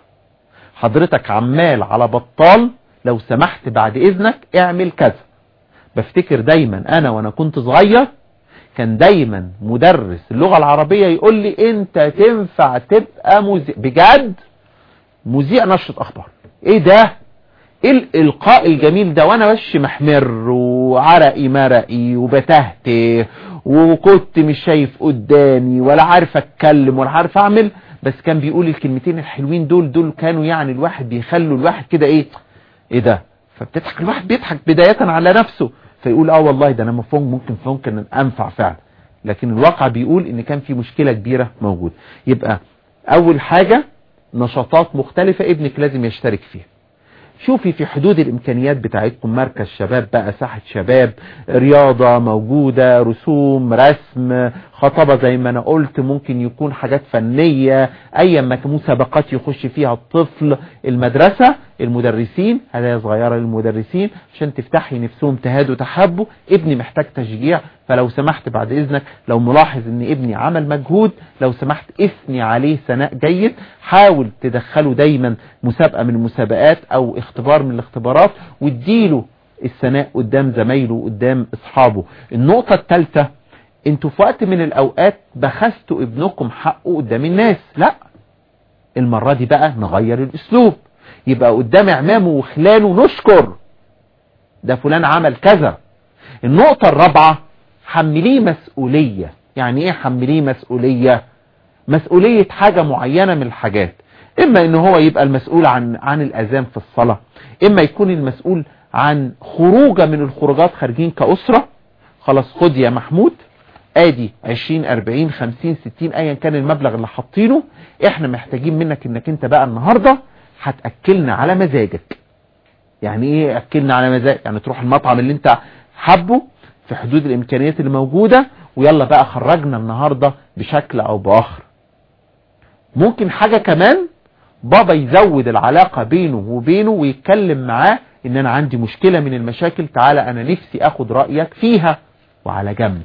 حضرتك عمال على بطال، لو سمحت بعد اذنك اعمل كذا. بفتكر دايما انا وانا كنت صغير كان دايما مدرس اللغة العربية يقول لي انت تنفع تبقى مذيع، بجد مذيع نشرة اخبار. ايه ده؟ ايه الالقاء الجميل ده؟ وانا وشي محمر وعرقي مرقي وبتهته وكنت مش شايف قدامي ولا عارف اتكلم ولا عارف اعمل، بس كان بيقول الكلمتين الحلوين دول دول كانوا يعني الواحد بيخلوا الواحد كده ايه ايه ده. فبتضحك الواحد، بيضحك بداية على نفسه، فيقول اه والله ده انا مفهوم ممكن ممكن انفع فعلا. لكن الواقع بيقول ان كان في مشكلة كبيرة موجودة. يبقى اول حاجة نشاطات مختلفة ابنك لازم يشترك فيها. شوفي في حدود الامكانيات بتاعتكم، مركز شباب بقى، ساحة شباب، رياضة موجودة، رسوم، رسم، خطبة زي ما انا قلت، ممكن يكون حاجات فنية، اي مسابقات يخش فيها الطفل، المدرسة، المدرسين، هدايا صغيرة للمدرسين عشان تفتحي نفسهم تهادوا تحبوا. ابني محتاج تشجيع، فلو سمحت بعد اذنك لو ملاحظ ان ابني عمل مجهود، لو سمحت اثني عليه ثناء جيد، حاول تدخله دايما مسابقة من المسابقات او اختبار من الاختبارات، واديله الثناء قدام زمايله قدام اصحابه. النقطة الثالثة، انتوا في وقت من الاوقات بخستوا ابنكم حقه قدام الناس، لا، المرة دي بقى نغير الاسلوب، يبقى قدام عمامه وخلاله نشكر ده فلان عمل كذا. النقطة الرابعة، حمليه مسؤولية. يعني ايه حمليه مسؤولية؟ مسؤولية حاجة معينة من الحاجات، اما ان هو يبقى المسؤول عن عن الاذان في الصلاة، اما يكون المسؤول عن خروجه من الخروجات، خارجين كأسرة، خلاص خد يا محمود ادي عشرين اربعين خمسين ستين ايا كان المبلغ اللي حاطينه، احنا محتاجين منك انك انت بقى النهاردة هتأكلنا على مزاجك. يعني ايه اكلنا على مزاج؟ يعني تروح المطعم اللي انت حبه في حدود الامكانيات اللي موجودة، ويلا بقى خرجنا النهاردة بشكل او باخر. ممكن حاجة كمان، بابا يزود العلاقة بينه وبينه ويتكلم معاه ان انا عندي مشكلة من المشاكل، تعالى انا نفسي اخد رأيك فيها، وعلى جنب.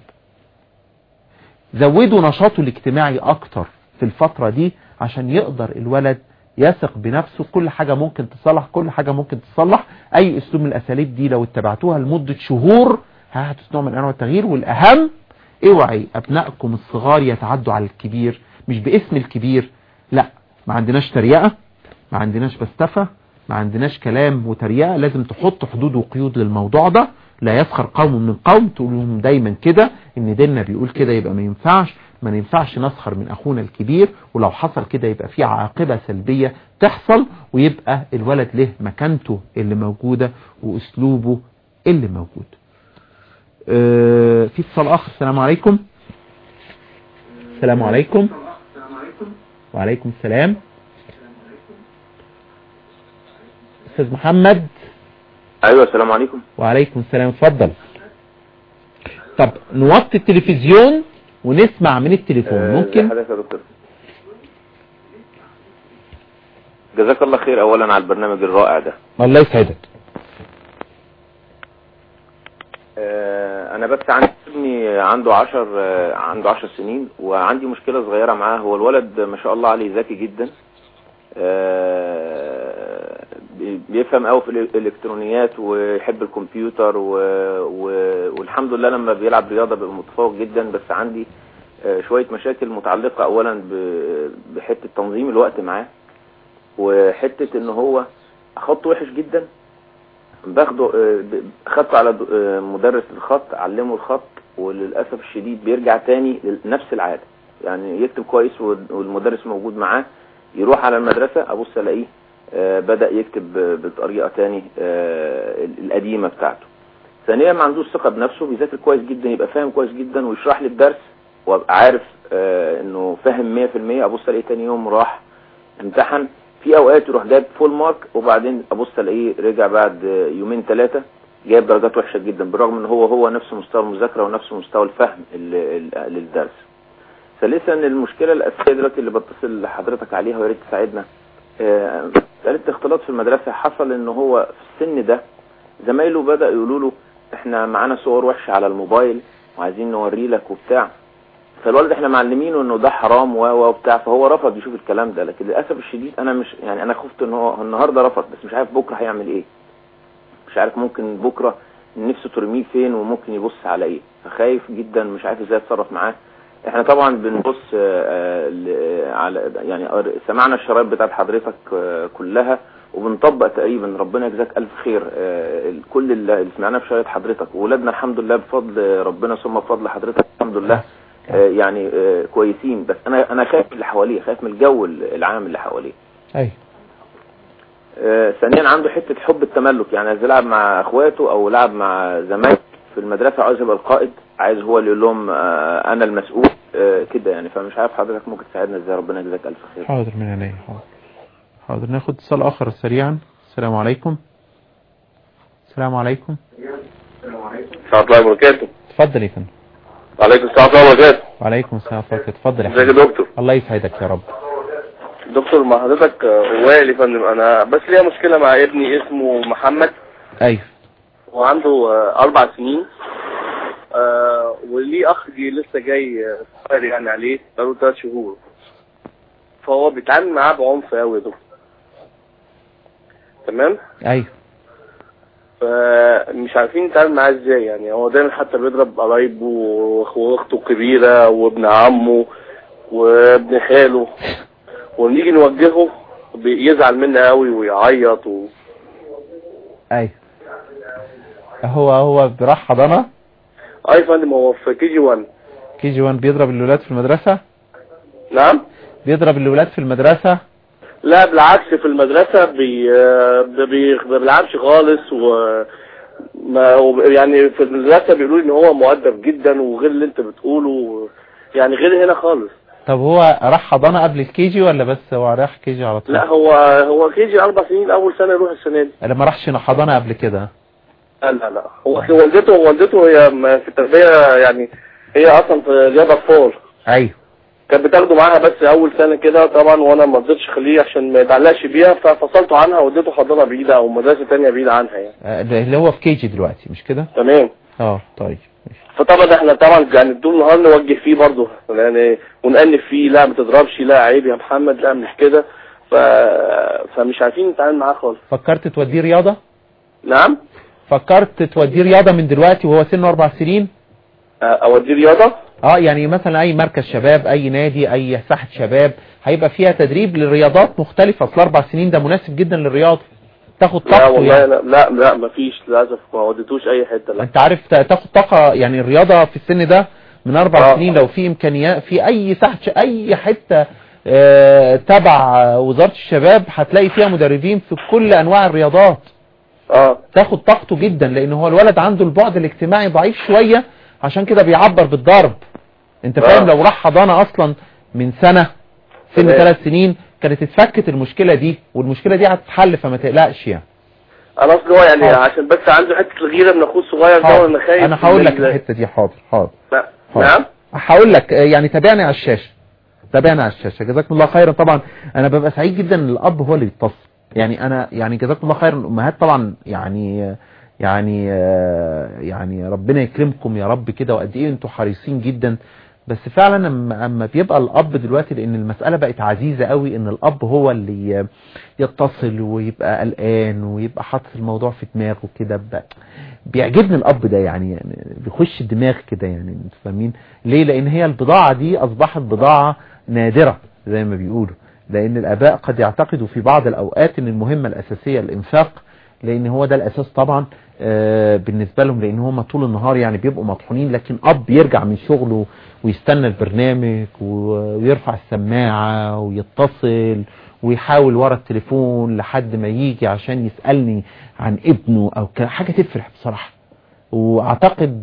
زودوا نشاطه الاجتماعي اكتر في الفترة دي عشان يقدر الولد يثق بنفسه. كل حاجة ممكن تصلح، كل حاجة ممكن تصلح. اي اسلوب من الاساليب دي لو اتبعتوها لمدة شهور هتحدث نوع من انواع التغيير. والاهم، اوعي ابنائكم الصغار يتعدوا على الكبير، مش باسم الكبير، لا، ما عندناش تريقة، ما عندناش بستفة، ما عندناش كلام وتريقة. لازم تحط حدود وقيود للموضوع ده. لا يسخر قوم من قوم، تقول لهم دايما كده ان ديننا بيقول كده، يبقى ما ينفعش ما ينفعش نسخر من اخونا الكبير، ولو حصل كده يبقى في عاقبة سلبية تحصل، ويبقى الولد له مكانته اللي موجودة واسلوبه اللي موجود. اه في اتصال اخر. السلام عليكم. السلام عليكم. وعليكم السلام. استاذ محمد. ايوه السلام عليكم. وعليكم السلام، اتفضل. طب نوطي التلفزيون ونسمع من التليفون. أه ممكن؟ حضرتك يا دكتور، جزاك الله خير اولا على البرنامج الرائع ده. الله يسعدك. أه انا بس عندي ابني عنده عشر أه عنده عشر سنين، وعندي مشكلة صغيرة معاه. هو الولد ما شاء الله عليه ذكي جدا، أه بيفهم قوي في الالكترونيات ويحب الكمبيوتر و... و... والحمد لله لما بيلعب رياضة بيبقى متفوق جدا. بس عندي شوية مشاكل متعلقة اولا ب... بحتة تنظيم الوقت معاه، وحتة ان هو خطه وحش جدا. باخده خدته على مدرس الخط، علمه الخط، وللأسف الشديد بيرجع تاني لنفس العادة. يعني يكتب كويس والمدرس موجود معاه، يروح على المدرسة ابص الاقيه آه بدأ يكتب بطريقة تاني آه القديمة بتاعته. ثانيا ما عندوش ثقة بنفسه، بيذاكر كويس جدا، يبقى فاهم كويس جدا ويشرح لي الدرس وابقى عارف آه انه فاهم مية في المية، ابص الاقيه تاني يوم راح امتحن. في اوقات يروح جايب فول مارك، وبعدين ابص الاقيه رجع بعد يومين ثلاثة جايب درجات وحشة جدا، بالرغم ان هو هو نفس مستوى المذاكرة ونفس مستوى الفهم للدرس. ثالثا المشكلة الاساسية دلوقتي اللي بتصل لحضرتك عليها ويا ريت تساعدنا، مسألة اختلاط في المدرسة. حصل ان هو في السن ده زمايله بدأ يقولوا له احنا معانا صور وحشة على الموبايل وعايزين نوري لك وبتاع، فالولد احنا معلمينه انه ده حرام و وبتاع، فهو رفض يشوف الكلام ده. لكن للاسف الشديد انا مش يعني انا خفت ان هو النهارده رفض، بس مش عارف بكره هيعمل ايه، مش عارف ممكن بكره نفسه ترميه فين وممكن يبص على ايه، فخايف جدا مش عارف ازاي اتصرف معاه. احنا طبعا بنبص على يعني سمعنا الشرايط بتاعت حضرتك كلها وبنطبق تقريبا، ربنا يجزاك الف خير كل اللي سمعناه في شرايط حضرتك، وولادنا الحمد لله بفضل ربنا ثم بفضل حضرتك الحمد لله يعني كويسين. بس انا انا خايف من اللي حواليه، خايف من الجو العام اللي حواليه. ايوه. ثانيا عنده حته حب التملك، يعني عايز يلعب مع اخواته او يلعب مع زمايله في المدرسه، عايز يبقى القائد، عايز هو اللي يقول لهم انا المسؤول كده يعني. فمش عارف حضرتك ممكن تساعدنا ازاي، ربنا يجزاك الف خير. حاضر من عينيا. حاضر حاضر ناخد اتصال اخر سريعا. السلام عليكم. السلام عليكم. السلام عليكم ورحمه الله وبركاته. اتفضل يا فندم. وعليكم السلام ورحمة الله وبركاته. وعليكم السلام ورحمة الله. اتفضل يا ازيك يا دكتور؟ الله يسعدك يا رب. دكتور مع حضرتك وائل يا فندم. انا بس ليا مشكلة مع ابني اسمه محمد. ايوه. وعنده اربع سنين آه وليه اخ جي لسه جاي صغير يعني عليه بقاله ثلاث شهور، فهو بيتعامل معاه بعنف قوي يا دكتور. تمام؟ ايوه. فمش عارفين نتعامل معاه ازاي يعني. هو دايما حتى بيضرب قرايبه واخته الكبيره وابن عمه وابن خاله، ونيجي نوجهه بيزعل منا قوي ويعيط و... ايوه. هو هو راح حضانه؟ اي فندم. هو في كي جي واحد. كي جي واحد. بيضرب الولاد في المدرسه؟ نعم. بيضرب الولاد في المدرسه؟ لا بالعكس، في المدرسه بي بي ما بيلعبش خالص، و ما يعني في المدرسه بيقولوا ان هو مؤدب جدا وغير اللي انت بتقوله يعني، غير هنا خالص. طب هو راح حضانه قبل الكيجي ولا بس هو راح كيجي على طول؟ لا هو هو كيجي اربع سنين، اول سنه يروح السنه دي. انا ما راحش حضانه قبل كده؟ لا لا لا. هو والدته والدته هي في التربيه يعني، هي اصلا في رياضه اطفال. ايوه. كانت بتاخده معاها بس اول سنه كده طبعا، وانا ما رضيتش اخليه عشان ما يتعلقش بيها، ففصلته عنها واديته حضانه بعيده او مدرسه ثانيه بعيده عنها يعني. اللي هو في كيجي دلوقتي مش كده؟ تمام. اه طيب. فطبعا احنا طبعا يعني طول النهار نوجه فيه برضه يعني، ونأنف فيه، لا ما تضربش، لا عيب يا محمد، لا مش كده. ف... فمش عارفين نتعامل معاه خالص. فكرت توديه رياضه؟ نعم. فكرت توديه رياضه من دلوقتي وهو سنه اربع سنين؟ اوديه رياضه؟ اه يعني مثلا اي مركز شباب، اي نادي، اي ساحه شباب هيبقى فيها تدريب للرياضات مختلفه. اصل اربع سنين ده مناسب جدا للرياضه، تاخد طاقته. لا والله يعني. لا لا لا مفيش للاسف، ما وديتوش اي حته. لا انت عارف تاخد طاقه يعني. الرياضه في السن ده من اربع آه. سنين لو في امكانيات في اي ساحه اي حته اه تبع وزاره الشباب هتلاقي فيها مدربين في كل انواع الرياضات. اه تاخد طاقته جدا، لان هو الولد عنده البعد الاجتماعي ضعيف شويه، عشان كده بيعبر بالضرب. انت فاهم؟ آه. لو راح حضانه اصلا من سنه سن ثلاث سنين كانت اتفكت المشكله دي، والمشكله دي هتتحل، فما تقلقش يعني. انا اصل هو يعني حاضر. عشان بس عنده حته الغيره من اخوه الصغير ده، وانا خايف. انا هقول لك الحته دي. حاضر حاضر. لا. حاضر. نعم. هقول لك يعني. تابعني على الشاشه، تابعني على الشاشه. جزاكم الله خيرا. طبعا انا ببقى سعيد جدا ان الاب هو اللي بيتصل يعني. انا يعني جزاكم الله خيرا. الامهات طبعا يعني يعني يعني ربنا يكرمكم يا رب كده، وقد ايه انتوا حريصين جدا. بس فعلا اما بيبقى الاب دلوقتي، لان المسألة بقت عزيزة قوي، ان الاب هو اللي يتصل ويبقى قلقان ويبقى حاطط الموضوع في دماغه كده. بيعجبني الاب ده يعني, يعني بيخش الدماغ كده يعني. انتوا فاهمين ليه؟ لان هي البضاعة دي اصبحت بضاعة نادرة زي ما بيقولوا، لان الاباء قد يعتقدوا في بعض الاوقات ان المهمة الاساسية الانفاق، لان هو ده الاساس طبعا آه بالنسبة لهم، لان هم طول النهار يعني بيبقوا مطحونين. لكن اب يرجع من شغله ويستنى البرنامج ويرفع السماعة ويتصل ويحاول ورا التليفون لحد ما يجي عشان يسألني عن ابنه او حاجة تفرح بصراحة. واعتقد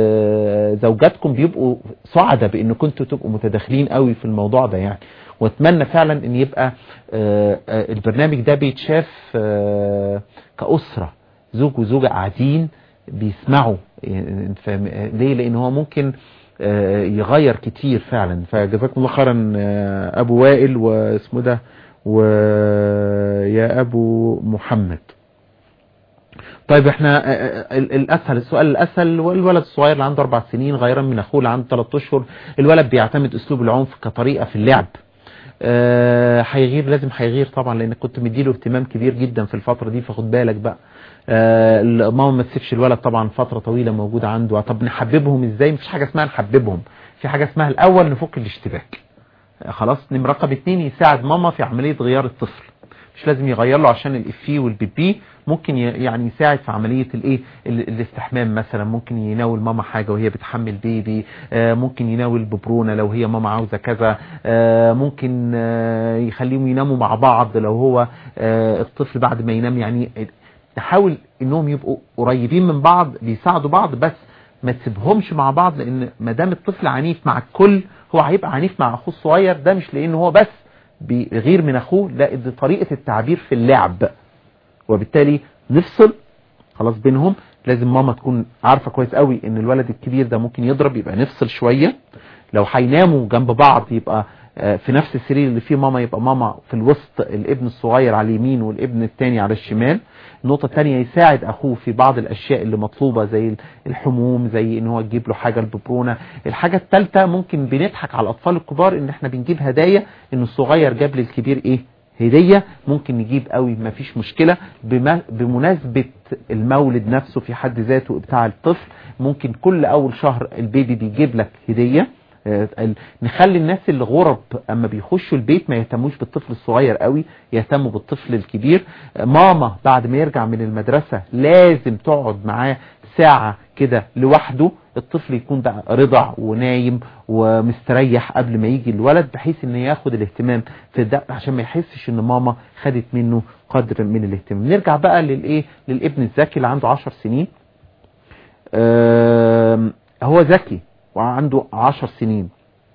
آه زوجاتكم بيبقوا سعداء بان كنتوا تبقوا متداخلين قوي في الموضوع ده يعني. واتمنى فعلا ان يبقى آه آه البرنامج ده بيتشاف آه كأسرة، زوج وزوجة قاعدين بيسمعوا يعني. ليه؟ لان هو ممكن آه يغير كتير فعلا. فجزاكم الله خيرا آه ابو وائل واسمه ده ويا ابو محمد. طيب احنا الاسهل السؤال الاسهل، والولد الصغير اللي عنده اربع سنين غيرا من اخوه اللي عنده ثلاث اشهر، الولد بيعتمد اسلوب العنف كطريقة في اللعب. هيغير، لازم هيغير طبعا، لان كنت مديله اهتمام كبير جدا في الفترة دي، فخد بالك بقى. آه ماما ما تسيبش الولد طبعا فترة طويلة موجود عنده. طب نحببهم ازاي؟ مفيش حاجة اسمها نحببهم، في حاجة اسمها الاول نفك الاشتباك. آه خلاص. نمرة رقم اتنين، يساعد ماما في عملية غيار الطفل. مش لازم يغير له عشان الافيه والبيبي، ممكن يعني يساعد في عملية الايه الاستحمام مثلا. ممكن يناول ماما حاجة وهي بتحمل بيبي، آه ممكن يناول ببرونة لو هي ماما عاوزة كذا، آه ممكن آه يخليهم يناموا مع بعض لو هو آه الطفل بعد ما ينام يعني. تحاول انهم يبقوا قريبين من بعض، بيساعدوا بعض، بس ما تسيبهمش مع بعض، لان ما دام الطفل عنيف مع الكل هو هيبقى عنيف مع اخوه الصغير ده. مش لان هو بس بيغير من اخوه، لا، دي طريقة التعبير في اللعب. وبالتالي نفصل خلاص بينهم، لازم ماما تكون عارفة كويس قوي ان الولد الكبير ده ممكن يضرب، يبقى نفصل شوية. لو هيناموا جنب بعض يبقى في نفس السرير اللي فيه ماما، يبقى ماما في الوسط، الابن الصغير على اليمين والابن التاني على الشمال. النقطة التانية يساعد اخوه في بعض الاشياء اللي مطلوبة زي الحموم، زي ان هو يجيب له حاجة الببرونة. الحاجة التالتة ممكن بنضحك على الاطفال الكبار ان احنا بنجيب هدايا، ان الصغير جاب للكبير ايه هدية، ممكن نجيب قوي مفيش مشكلة. بمناسبة المولد نفسه في حد ذاته بتاع الطفل، ممكن كل اول شهر البيبي بيجيب لك هدية. نخلي الناس اللي غرب اما بيخشوا البيت ما يهتموش بالطفل الصغير قوي، يهتموا بالطفل الكبير. ماما بعد ما يرجع من المدرسة لازم تقعد معاه ساعة كده لوحده، الطفل يكون بقى رضع ونايم ومستريح قبل ما يجي الولد، بحيث ان ياخد الاهتمام في ده عشان ما يحسش ان ماما خدت منه قدر من الاهتمام. نرجع بقى للايه للابن الذكي اللي عنده عشر سنين. آه هو ذكي وعنده عشر سنين.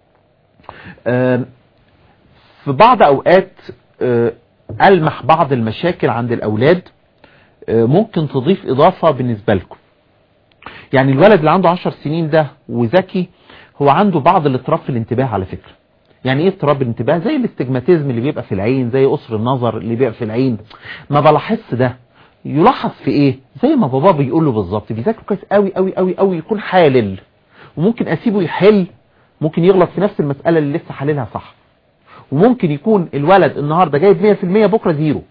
آه في بعض اوقات آه ألمح بعض المشاكل عند الاولاد آه ممكن تضيف اضافة بالنسبة لكم. يعني الولد اللي عنده عشر سنين ده وذكي هو عنده بعض الاضطراب في الانتباه على فكرة. يعني ايه اضطراب الانتباه؟ زي الاستجماتيزم اللي بيبقى في العين، زي قصر النظر اللي بيبقى في العين. ما بلاحظش ده يلاحظ في ايه؟ زي ما بابا بيقول له بالظبط، بيذاكر كويس قوي قوي قوي قوي، يكون حالل، وممكن اسيبه يحل، ممكن يغلط في نفس المسألة اللي لسه حللها صح. وممكن يكون الولد النهاردة جايب مية في المية بكرة زيرو،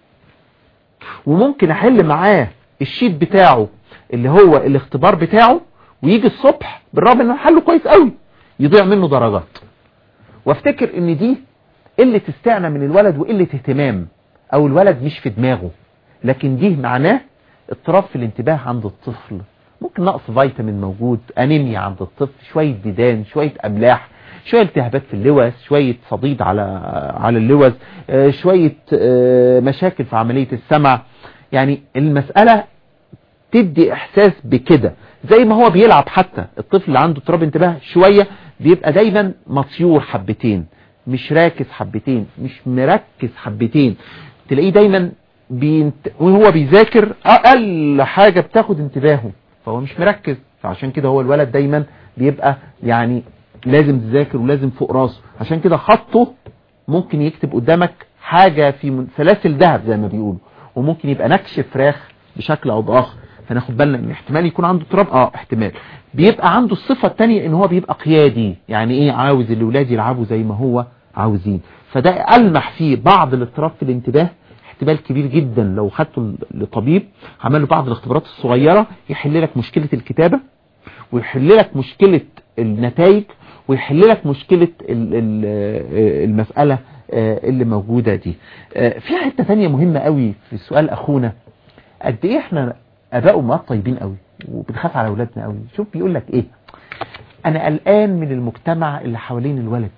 وممكن احل معاه الشيت بتاعه اللي هو الاختبار بتاعه، ويجي الصبح بالرغم انه حله كويس قوي يضيع منه درجات. وافتكر ان دي قلة استعنى من الولد وقلة اهتمام، او الولد مش في دماغه، لكن دي معناه اضطراب في الانتباه عند الطفل. ممكن نقص فيتامين موجود، انيميا عند الطفل، شوية ديدان، شوية املاح، شوية التهابات في اللوز، شوية صديد على على اللوز، شوية مشاكل في عملية السمع. يعني المسألة تدي احساس بكده، زي ما هو بيلعب. حتى الطفل اللي عنده اضطراب انتباه شوية بيبقى دايما مطيور حبتين، مش راكز حبتين، مش مركز حبتين. تلاقيه دايما بينت... وهو بيذاكر اقل حاجة بتاخد انتباهه، فهو مش مركز. فعشان كده هو الولد دايما بيبقى يعني لازم تذاكر ولازم فوق راسه. عشان كده خطه ممكن يكتب قدامك حاجة في سلاسل ذهب زي ما بيقولوا، وممكن يبقى نكش فراخ بشكل او باخر. فناخد بالنا ان احتمال يكون عنده اضطراب، اه احتمال. بيبقى عنده الصفة التانية ان هو بيبقى قيادي، يعني ايه؟ عاوز الاولاد يلعبوا زي ما هو عاوزين. فده ألمح فيه بعض الاضطراب في الانتباه، احتمال كبير جدا لو خدته لطبيب عمل له بعض الاختبارات الصغيرة يحل لك مشكلة الكتابة، ويحل لك مشكلة النتائج، ويحل لك مشكلة المسألة اللي موجودة دي. في حتة ثانية مهمة قوي في سؤال اخونا، قد ايه احنا اباء وامهات طيبين قوي وبنخاف على اولادنا قوي. شوف بيقول لك ايه، انا قلقان من المجتمع اللي حوالين الولد.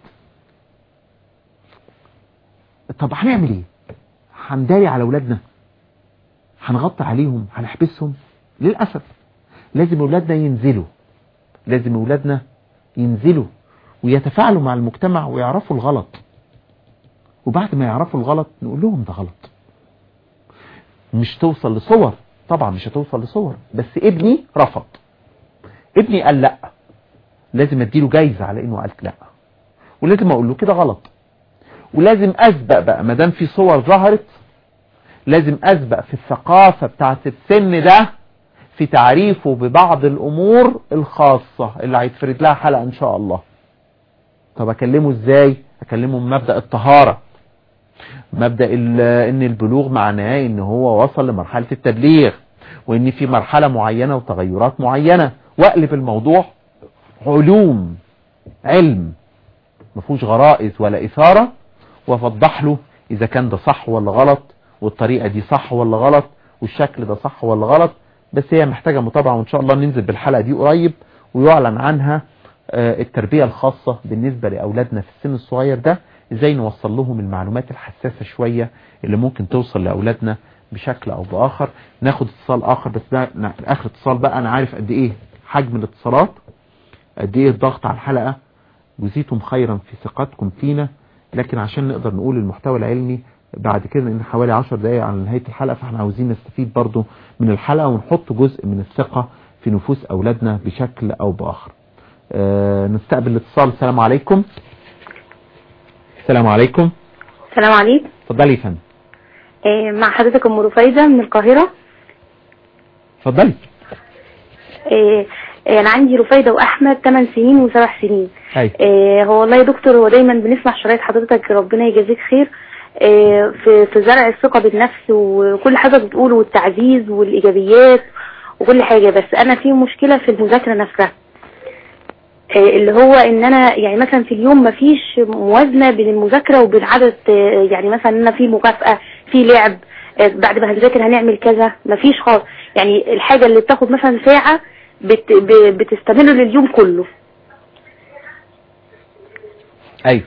طب هنعمل ايه؟ هنداري على اولادنا؟ هنغطي عليهم؟ هنحبسهم؟ للاسف لازم اولادنا ينزلوا، لازم اولادنا ينزلوا ويتفاعلوا مع المجتمع ويعرفوا الغلط، وبعد ما يعرفوا الغلط نقول لهم ده غلط. مش توصل لصور، طبعا مش هتوصل لصور، بس ابني رفض، ابني قال لا، لازم اديله جايزة على انه قال لا، ولازم اقول له كده غلط، ولازم اسبق بقى ما دام في صور ظهرت، لازم اسبق في الثقافة بتاعت السن ده في تعريفه ببعض الامور الخاصة اللي هيتفرد لها حلقة ان شاء الله. طب اكلمه ازاي؟ اكلمه بمبدأ الطهارة، مبدأ ان البلوغ معناه ان هو وصل لمرحلة التبليغ، وان في مرحلة معينة وتغيرات معينة، واقلب الموضوع علوم، علم مفهوش غرائز ولا اثارة، وافضح له اذا كان ده صح ولا غلط، والطريقة دي صح ولا غلط، والشكل ده صح ولا غلط. بس هي محتاجة متابعة، وان شاء الله ننزل بالحلقة دي قريب ويعلن عنها التربية الخاصة بالنسبة لأولادنا في السن الصغير ده، ازاي نوصل لهم المعلومات الحساسة شوية اللي ممكن توصل لأولادنا بشكل او بآخر. ناخد اتصال اخر، بس ده اخر اتصال بقى. انا عارف قد ايه حجم الاتصالات، قد ايه الضغط على الحلقة، جزيتم خيرا في ثقتكم فينا، لكن عشان نقدر نقول المحتوى العلمي بعد كده ان حوالي عشر دقايق على نهاية الحلقة، فاحنا عاوزين نستفيد برضو من الحلقة ونحط جزء من الثقة في نفوس اولادنا بشكل او باخر. أه نستقبل الاتصال. السلام عليكم. السلام عليكم. السلام عليكم. اتفضلي يا فندم. إيه مع حضرتك ام رفيدة من القاهرة. اتفضلي. إيه انا عندي رفيدة واحمد ثمان سنين وسبع سنين. أيوة. إيه هو والله يا دكتور هو دايما بنسمع شرايط حضرتك ربنا يجازيك خير إيه في في زرع الثقة بالنفس وكل حاجة بتقوله والتعزيز والايجابيات وكل حاجة، بس انا في مشكلة في المذاكرة نفسها إيه اللي هو ان انا يعني مثلا في اليوم مفيش موازنة بين المذاكرة وبين عدد إيه يعني مثلا انا في مكافأة في لعب إيه بعد ما هنذاكر هنعمل كذا، مفيش خالص. يعني الحاجة اللي بتاخد مثلا ساعة بت بتستمر لليوم كله. ايوه.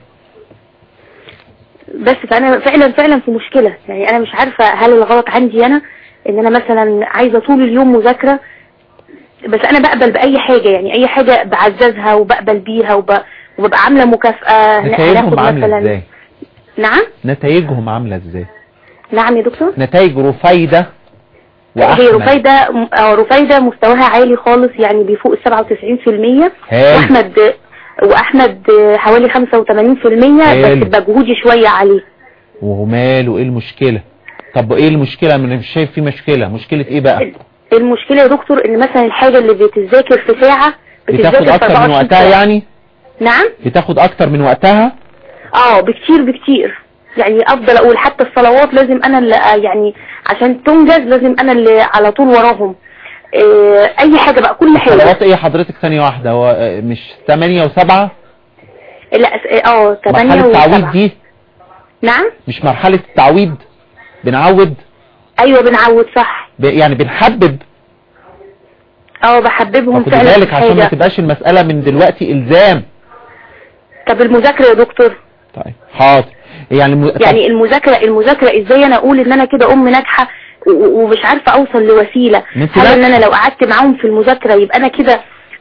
بس فانا فعلا فعلا في مشكلة، يعني انا مش عارفة هل الغلط عندي انا ان انا مثلا عايزة طول اليوم مذاكرة، بس انا بقبل باي حاجة، يعني اي حاجة بعززها وبقبل بيها وب... وببقى عاملة مكافأة. نتائجهم عاملة ازاي؟ نعم نتائجهم عاملة ازاي؟ نعم يا دكتور. نتائج رفيدة وأحمد. هي رفيدة رفيدة مستواها عالي خالص، يعني بيفوق السبعة وتسعين في المية، واحمد واحمد حوالي خمسة وثمانين في المية، بس بجهودي شوية عليه. وماله ايه المشكلة؟ طب ايه المشكلة؟ انا مش شايف في مشكلة. مشكلة ايه بقى؟ المشكلة يا دكتور ان مثلا الحاجة اللي بتذاكر في ساعة بتاخد اكتر من وقتها يعني؟ نعم بتاخد اكتر من وقتها؟ اه بكتير بكتير، يعني افضل اقول حتى الصلوات لازم انا اللي يعني عشان تنجز لازم انا اللي على طول وراهم. إيه اي حاجة بقى كل حاجة. الصلوات ايه حضرتك؟ ثانية واحدة، هو مش ثمانية وسبعة؟ لا اه ثمانية مرحلة التعويض دي؟ نعم مش مرحلة التعويض بنعود؟ ايوه بنعود صح، ب... يعني بنحبب. اه بحببهم فعلا. خد بالك عشان ما تبقاش المسألة من دلوقتي الزام. طب المذاكرة يا دكتور؟ طيب حاضر. يعني م... يعني المذاكرة المذاكرة ازاي انا اقول ان انا كده ام ناجحة ومش عارفة اوصل لوسيلة؟ هل ان انا لو قعدت معاهم في المذاكرة يبقى انا كده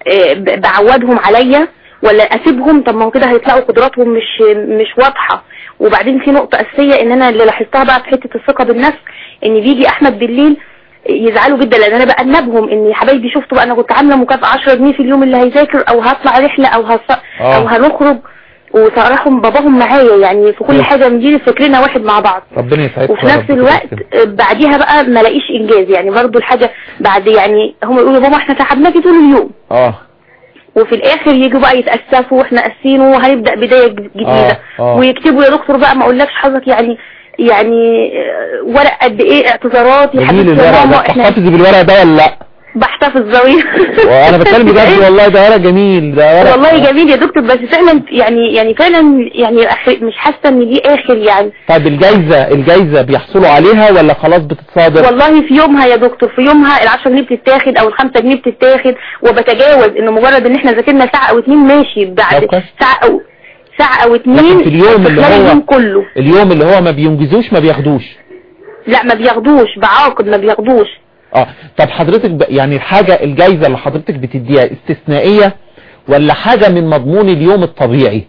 بعودهم عليا، ولا اسيبهم؟ طب ما هو كده هيطلعوا قدراتهم مش مش واضحة. وبعدين في نقطة اساسية ان انا اللي لاحظتها بقى في حتة الثقة بالنفس، ان بيجي احمد بالليل يزعلوا جدا لان انا بأنبهم ان يا حبايبي شفتوا بقى انا كنت عاملة مكافأة عشرة جنيه في اليوم اللي هيذاكر او هطلع رحلة او هص... او هنخرج، وصراحهم باباهم معايا يعني في كل حاجة بنجيلي فكرنا واحد مع بعض. ربنا يسعدك. وفي نفس الوقت بعديها بقى ما لاقيش انجاز، يعني برضو الحاجة بعد يعني هم يقولوا بابا احنا تعبناكي طول اليوم، اه وفي الاخر يجوا بقى يتأسفوا واحنا قاسينه وهنبدأ بداية جديدة. آه. آه. ويكتبوا يا دكتور بقى ما اقولكش حظك يعني يعني ورق قد ايه اعتذارات يا حبيبتي يا ماما. بتحتفظي بالورق ده ولا لا؟ بحتفظ زوي. وانا بتكلم بجد والله، ده ورق جميل، ده ورق والله جميل يا دكتور، بس فعلا يعني يعني فعلا يعني مش حاسه ان دي اخر يعني. طيب الجايزه الجايزه بيحصلوا عليها ولا خلاص بتتصادر؟ والله في يومها يا دكتور، في يومها العشرة جنيه بتتاخد او الخمسة جنيه بتتاخد، وبتجاوز انه مجرد ان احنا ذاكرنا ساعه او اتنين ماشي، بعد ساعه او ساعه او اتنين في اليوم اللي هو اليوم كله اليوم اللي هو ما بينجزوش ما بياخدوش. لا ما بياخدوش، بعاقب ما بياخدوش. اه طب حضرتك ب... يعني الحاجة الجايزة اللي حضرتك بتديها استثنائية ولا حاجة من مضمون اليوم الطبيعي؟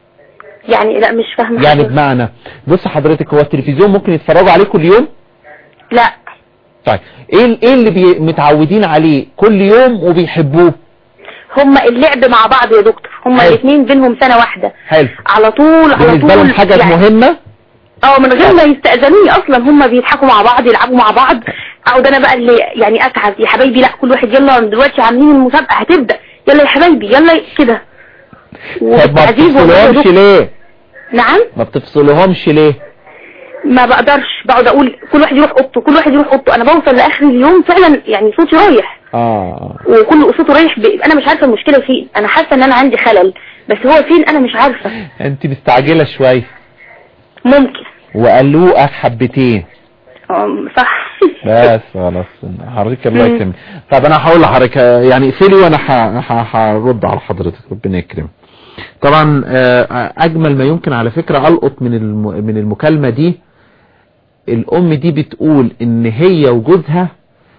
يعني لا مش فاهمة. يعني حاجة. بمعنى بص حضرتك، هو التلفزيون ممكن يتفرجوا عليه كل يوم؟ لا. طيب ايه ايه اللي بي... متعودين عليه كل يوم وبيحبوه؟ هما اللعب مع بعض يا دكتور، هما الاثنين بينهم سنة واحدة. حلو. على طول على طول بالنسبة لهم حاجة يعني مهمة؟ اه من غير ما يستأذنوني اصلا، هما بيضحكوا مع بعض يلعبوا مع بعض، اقعد انا بقى اللي يعني اتعب يا حبايبي لا كل واحد يلا دلوقتي عاملين المسابقة هتبدأ يلا يا حبايبي يلا كده. طب ما بتفصلهمش ليه؟ نعم ما بتفصلهمش ليه؟ ما بقدرش، بقعد اقول كل واحد يروح اوضته كل واحد يروح اوضته، انا بوصل لاخر اليوم فعلا يعني صوتي رايح. اه وكل صوته رايح ب... انا مش عارفة المشكلة فين، انا حاسة ان انا عندي خلل بس هو فين انا مش عارفة. انت مستعجلة شوية ممكن، وقلوقة حبتين. صح. بس خلاص حضرتك الله يكرمك. طب انا هقول لحضرتك يعني اقفلي وانا هرد على حضرتك ربنا يكرمك. طبعا اجمل ما يمكن على فكرة القط من من المكالمة دي، الام دي بتقول ان هي وجوزها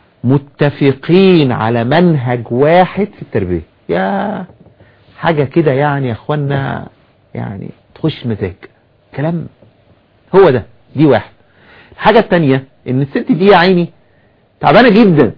متفقين على منهج واحد في التربية. يا حاجة كده يعني يا اخوانا، يعني تخش مزاج كلام. هو ده دي واحد. الحاجة التانية ان الست دي يا عيني تعبانة جدا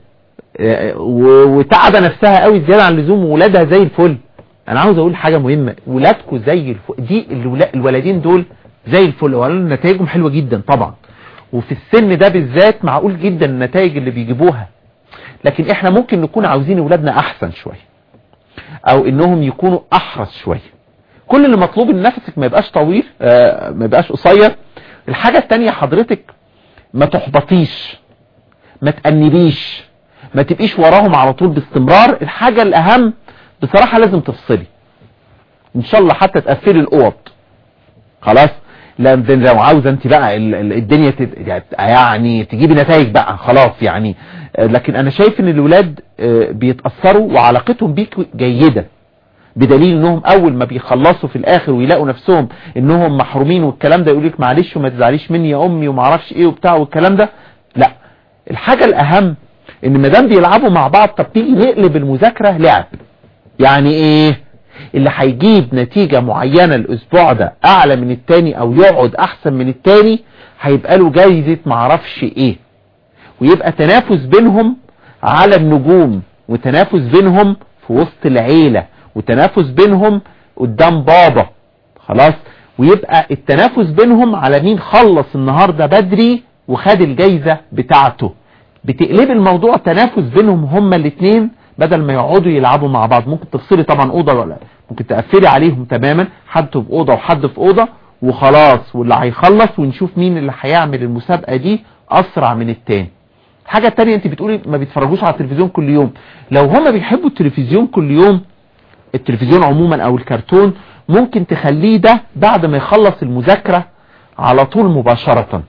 وتعبة نفسها قوي زيادة عن اللزوم، وولادها زي الفل. انا عاوز اقول حاجة مهمة، ولادكم زي الفل، دي الولدين دول زي الفل، وقالوا نتائجهم حلوة جدا طبعا، وفي السن ده بالذات معقول جدا النتائج اللي بيجيبوها. لكن احنا ممكن نكون عاوزين اولادنا احسن شوية، او انهم يكونوا احرص شوية. كل اللي مطلوب ان نفسك ما يبقاش طويل، آه ما يبقاش قصير. الحاجة التانية حضرتك ما تحبطيش، ما تأنبيش، ما تبقيش وراهم على طول باستمرار. الحاجة الاهم بصراحة لازم تفصلي، ان شاء الله حتى تقفلي الاوض خلاص. لو عاوزة انت بقى الدنيا يعني تجيبي نتائج بقى خلاص يعني. لكن انا شايف ان الولاد بيتأثروا وعلاقتهم بيك جيدة، بدليل انهم اول ما بيخلصوا في الاخر ويلاقوا نفسهم انهم محرومين والكلام ده يقولك معلش وما تزعليش مني يا امي وما اعرفش ايه وبتاع والكلام ده. لا، الحاجة الاهم ان مادام بيلعبوا مع بعض، طب تيجي نقلب المذاكرة لعب. يعني ايه؟ اللي هيجيب نتيجة معينة الاسبوع ده اعلى من التاني او يقعد احسن من التاني هيبقى له جايزة معرفش ايه، ويبقى تنافس بينهم على النجوم، وتنافس بينهم في وسط العيلة، وتنافس بينهم قدام بابا خلاص، ويبقى التنافس بينهم على مين خلص النهاردة بدري وخد الجايزة بتاعته. بتقلب الموضوع تنافس بينهم هما الاثنين بدل ما يقعدوا يلعبوا مع بعض. ممكن تفصلي طبعا اوضه، ولا ممكن تقفلي عليهم تماما، حد في اوضه وحد في اوضه وخلاص، واللي هيخلص ونشوف مين اللي هيعمل المسابقه دي اسرع من التاني. الحاجه التانية، انت بتقولي ما بيتفرجوش على التلفزيون كل يوم. لو هما بيحبوا التلفزيون كل يوم، التلفزيون عموما او الكرتون، ممكن تخليه ده بعد ما يخلص المذاكره على طول مباشره.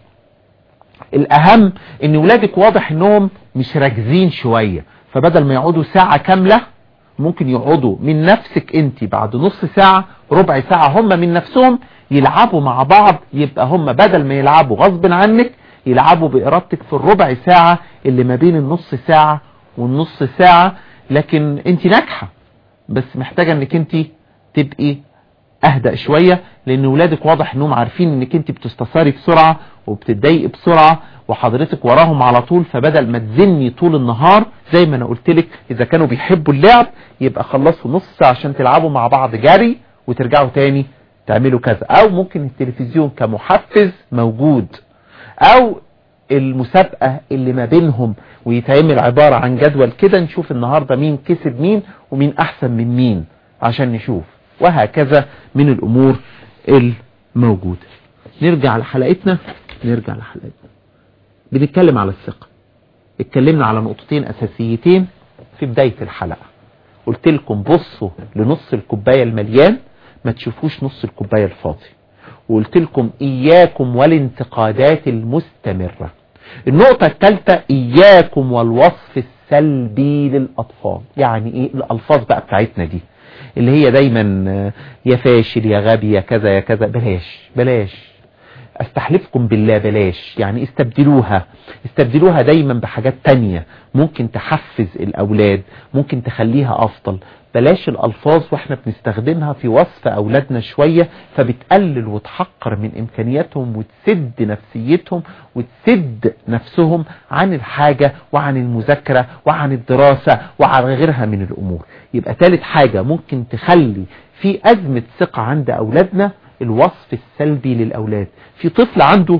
الاهم ان ولادك واضح انهم مش راكزين شويه، فبدل ما يقعدوا ساعة كاملة ممكن يقعدوا من نفسك انت بعد نص ساعة ربع ساعة هم من نفسهم يلعبوا مع بعض. يبقى هم بدل ما يلعبوا غصب عنك يلعبوا بإرادتك في الربع ساعة اللي ما بين النص ساعة والنص ساعة. لكن انت ناجحة، بس محتاجة انك انت تبقي اهدأ شوية، لان ولادك واضح انهم عارفين انك انت بتستثاري بسرعة وبتتضايقي بسرعة وحضرتك وراهم على طول. فبدل ما تزني طول النهار زي ما انا قلت لك، اذا كانوا بيحبوا اللعب يبقى خلصوا نص ساعة عشان تلعبوا مع بعض جري وترجعوا تاني تعملوا كذا. او ممكن التلفزيون كمحفز موجود، او المسابقة اللي ما بينهم ويتعمل عبارة عن جدول كده، نشوف النهاردة مين كسب مين ومين احسن من مين عشان نشوف، وهكذا من الامور الموجودة. نرجع لحلقتنا نرجع لحلقتنا بنتكلم على الثقة. اتكلمنا على نقطتين اساسيتين في بداية الحلقة. قلت لكم بصوا لنص الكوباية المليان، ما تشوفوش نص الكوباية الفاضي. وقلت لكم اياكم والانتقادات المستمرة. النقطة الثالثة، اياكم والوصف السلبي للاطفال. يعني ايه الالفاظ بقى بتاعتنا دي اللي هي دايما يا فاشل يا غبي يا كذا يا كذا؟ بلاش بلاش، استحلفكم بالله بلاش. يعني استبدلوها استبدلوها دايما بحاجات تانية ممكن تحفز الاولاد، ممكن تخليها افضل. بلاش الالفاظ واحنا بنستخدمها في وصف اولادنا شوية، فبتقلل وتحقر من امكانياتهم وتسد نفسيتهم وتسد نفسهم عن الحاجة وعن المذاكرة وعن الدراسة وعن غيرها من الامور. يبقى ثالث حاجة ممكن تخلي في ازمة ثقة عند اولادنا، الوصف السلبي للاولاد. في طفل عنده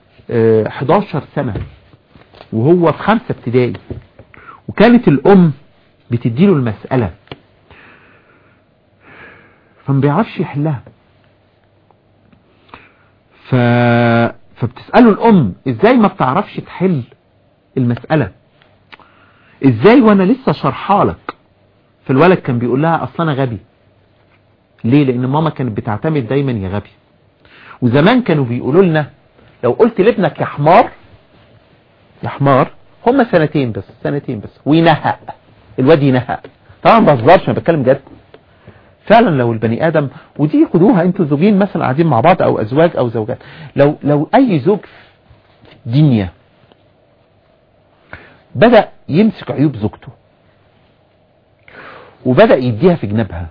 حداشر سنة وهو في خمسة ابتدائي، وكانت الام بتديله المسألة فما بيعرفش يحلها، ف... فبتسأله الام ازاي ما بتعرفش تحل المسألة، ازاي وانا لسه شرحالك. فالولد كان بيقول لها اصلا انا غبي. ليه؟ لان ماما كانت بتعتمد دايما يا غبي. وزمان كانوا بيقولوا لنا لو قلت لابنك يا حمار يا حمار، هم سنتين بس سنتين بس وينهق الواد ينهق. طبعا ما بهزرش، انا بتكلم جد. فعلا لو البني ادم، ودي خدوها انتوا زوجين مثلا قاعدين مع بعض او ازواج او زوجات، لو لو اي زوج في الدنيا بدأ يمسك عيوب زوجته وبدأ يديها في جنبها،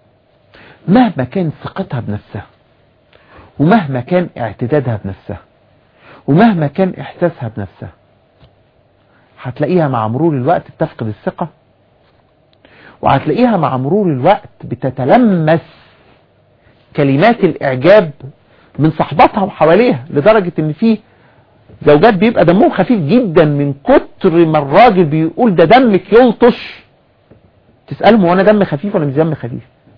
مهما كان ثقتها بنفسها ومهما كان اعتدادها بنفسها ومهما كان احساسها بنفسها هتلاقيها مع مرور الوقت بتفقد الثقة، وهتلاقيها مع مرور الوقت بتتلمس كلمات الاعجاب من صحباتها وحواليها، لدرجة ان في زوجات بيبقى دمهم خفيف جدا من كتر ما الراجل بيقول ده دمك يلطش، تسألهم وانا دم خفيف ولا مش دم خفيف؟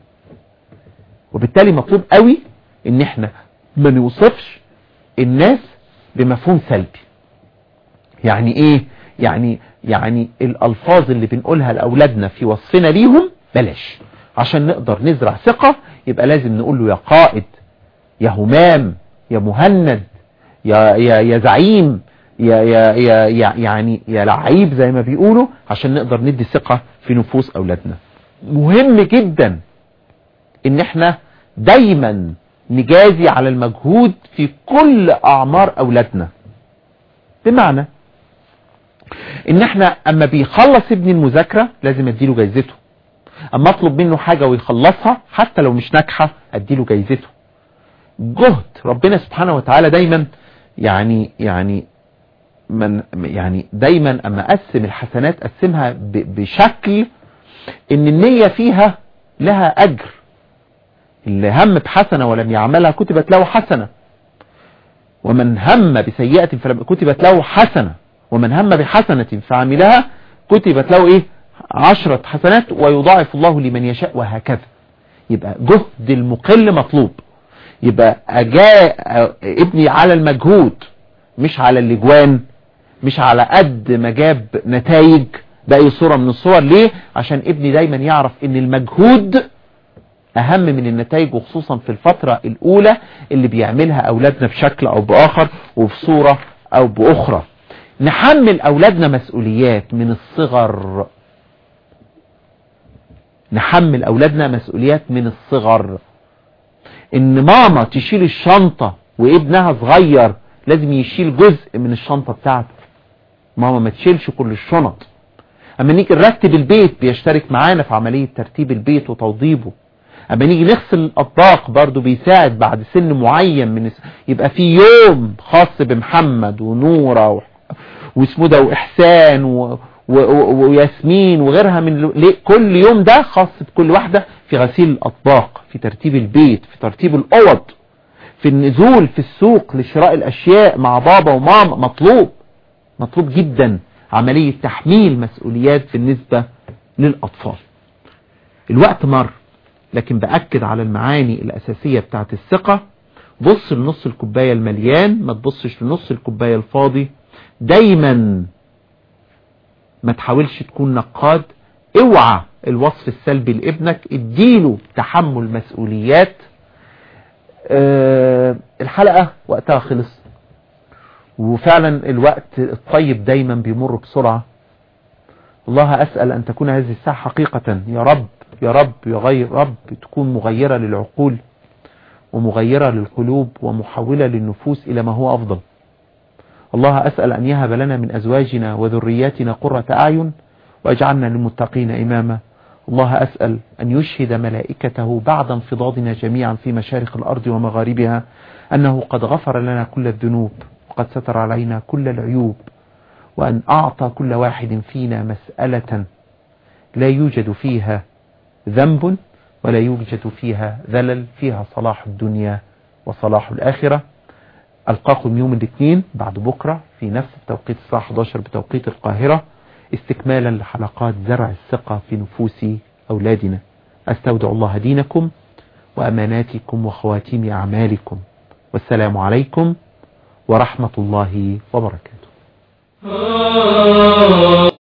وبالتالي مطلوب قوي ان احنا ما نوصفش الناس بمفهوم سلبي. يعني ايه؟ يعني يعني الالفاظ اللي بنقولها لاولادنا في وصفنا ليهم بلاش، عشان نقدر نزرع ثقة. يبقى لازم نقول له يا قائد، يا همام، يا مهند، يا يا يا زعيم، يا يا يا يعني يا لعيب زي ما بيقولوا، عشان نقدر ندي ثقة في نفوس اولادنا. مهم جدا ان احنا دايما نجازي على المجهود في كل اعمار اولادنا، بمعنى ان احنا اما بيخلص ابني المذاكرة لازم اديله جايزته، اما اطلب منه حاجة ويخلصها حتى لو مش ناجحة اديله جايزته. جهد ربنا سبحانه وتعالى دايما يعني يعني من يعني دايما اما اقسم الحسنات اقسمها بشكل ان النية فيها لها اجر. اللي هم بحسنة ولم يعملها كتبت له حسنة، ومن هم بسيئة فلم كتبت له حسنة، ومن هم بحسنة فعملها كتبت له ايه؟ عشرة حسنات ويضاعف الله لمن يشاء، وهكذا. يبقى جهد المقل مطلوب. يبقى اجاء ابني على المجهود مش على الاجوان، مش على قد ما جاب نتائج بأي صورة من الصور. ليه؟ عشان ابني دايما يعرف ان المجهود اهم من النتائج، وخصوصا في الفترة الاولى اللي بيعملها اولادنا بشكل او باخر وبصورة او باخرى. نحمل اولادنا مسؤوليات من الصغر، نحمل اولادنا مسؤوليات من الصغر. ان ماما تشيل الشنطة وابنها صغير لازم يشيل جزء من الشنطة بتاعته، ماما ما تشيلش كل الشنط. اما نيجي نرتب البيت بيشترك معانا في عملية ترتيب البيت وتوضيبه. اما نيجي نغسل الاطباق برضو بيساعد بعد سن معين من الس... يبقى في يوم خاص بمحمد ونورة واسمه ده واحسان و... و... و... وياسمين وغيرها من ليه كل يوم ده خاص بكل واحدة في غسيل الاطباق، في ترتيب البيت، في ترتيب الاوض، في النزول في السوق لشراء الاشياء مع بابا وماما. مطلوب مطلوب جدا عملية تحميل مسؤوليات بالنسبة للاطفال. الوقت مر، لكن بأكد على المعاني الأساسية بتاعت الثقة. بص لنص الكوباية المليان، ما تبصش لنص الكوباية الفاضي. دايما ما تحاولش تكون نقاد. اوعى الوصف السلبي لابنك، اديله تحمل مسؤوليات. أه الحلقة وقتها خلص، وفعلا الوقت الطيب دايما بيمر بسرعة. الله أسأل أن تكون هذه الساعة حقيقة يا رب يا رب يغير رب تكون مغيرة للعقول ومغيرة للقلوب ومحولة للنفوس إلى ما هو أفضل. الله أسأل أن يهب لنا من أزواجنا وذرياتنا قرة أعين وأجعلنا للمتقين إماما. الله أسأل أن يشهد ملائكته بعد انفضاضنا جميعا في مشارق الأرض ومغاربها أنه قد غفر لنا كل الذنوب وقد ستر علينا كل العيوب، وأن أعطى كل واحد فينا مسألة لا يوجد فيها ذنب ولا يوجد فيها ذلل، فيها صلاح الدنيا وصلاح الآخرة. ألقاكم يوم الاثنين بعد بكرة في نفس التوقيت الساعة إحدى عشر بتوقيت القاهرة، استكمالا لحلقات زرع الثقة في نفوس أولادنا. أستودع الله دينكم وأماناتكم وخواتيم أعمالكم، والسلام عليكم ورحمة الله وبركاته.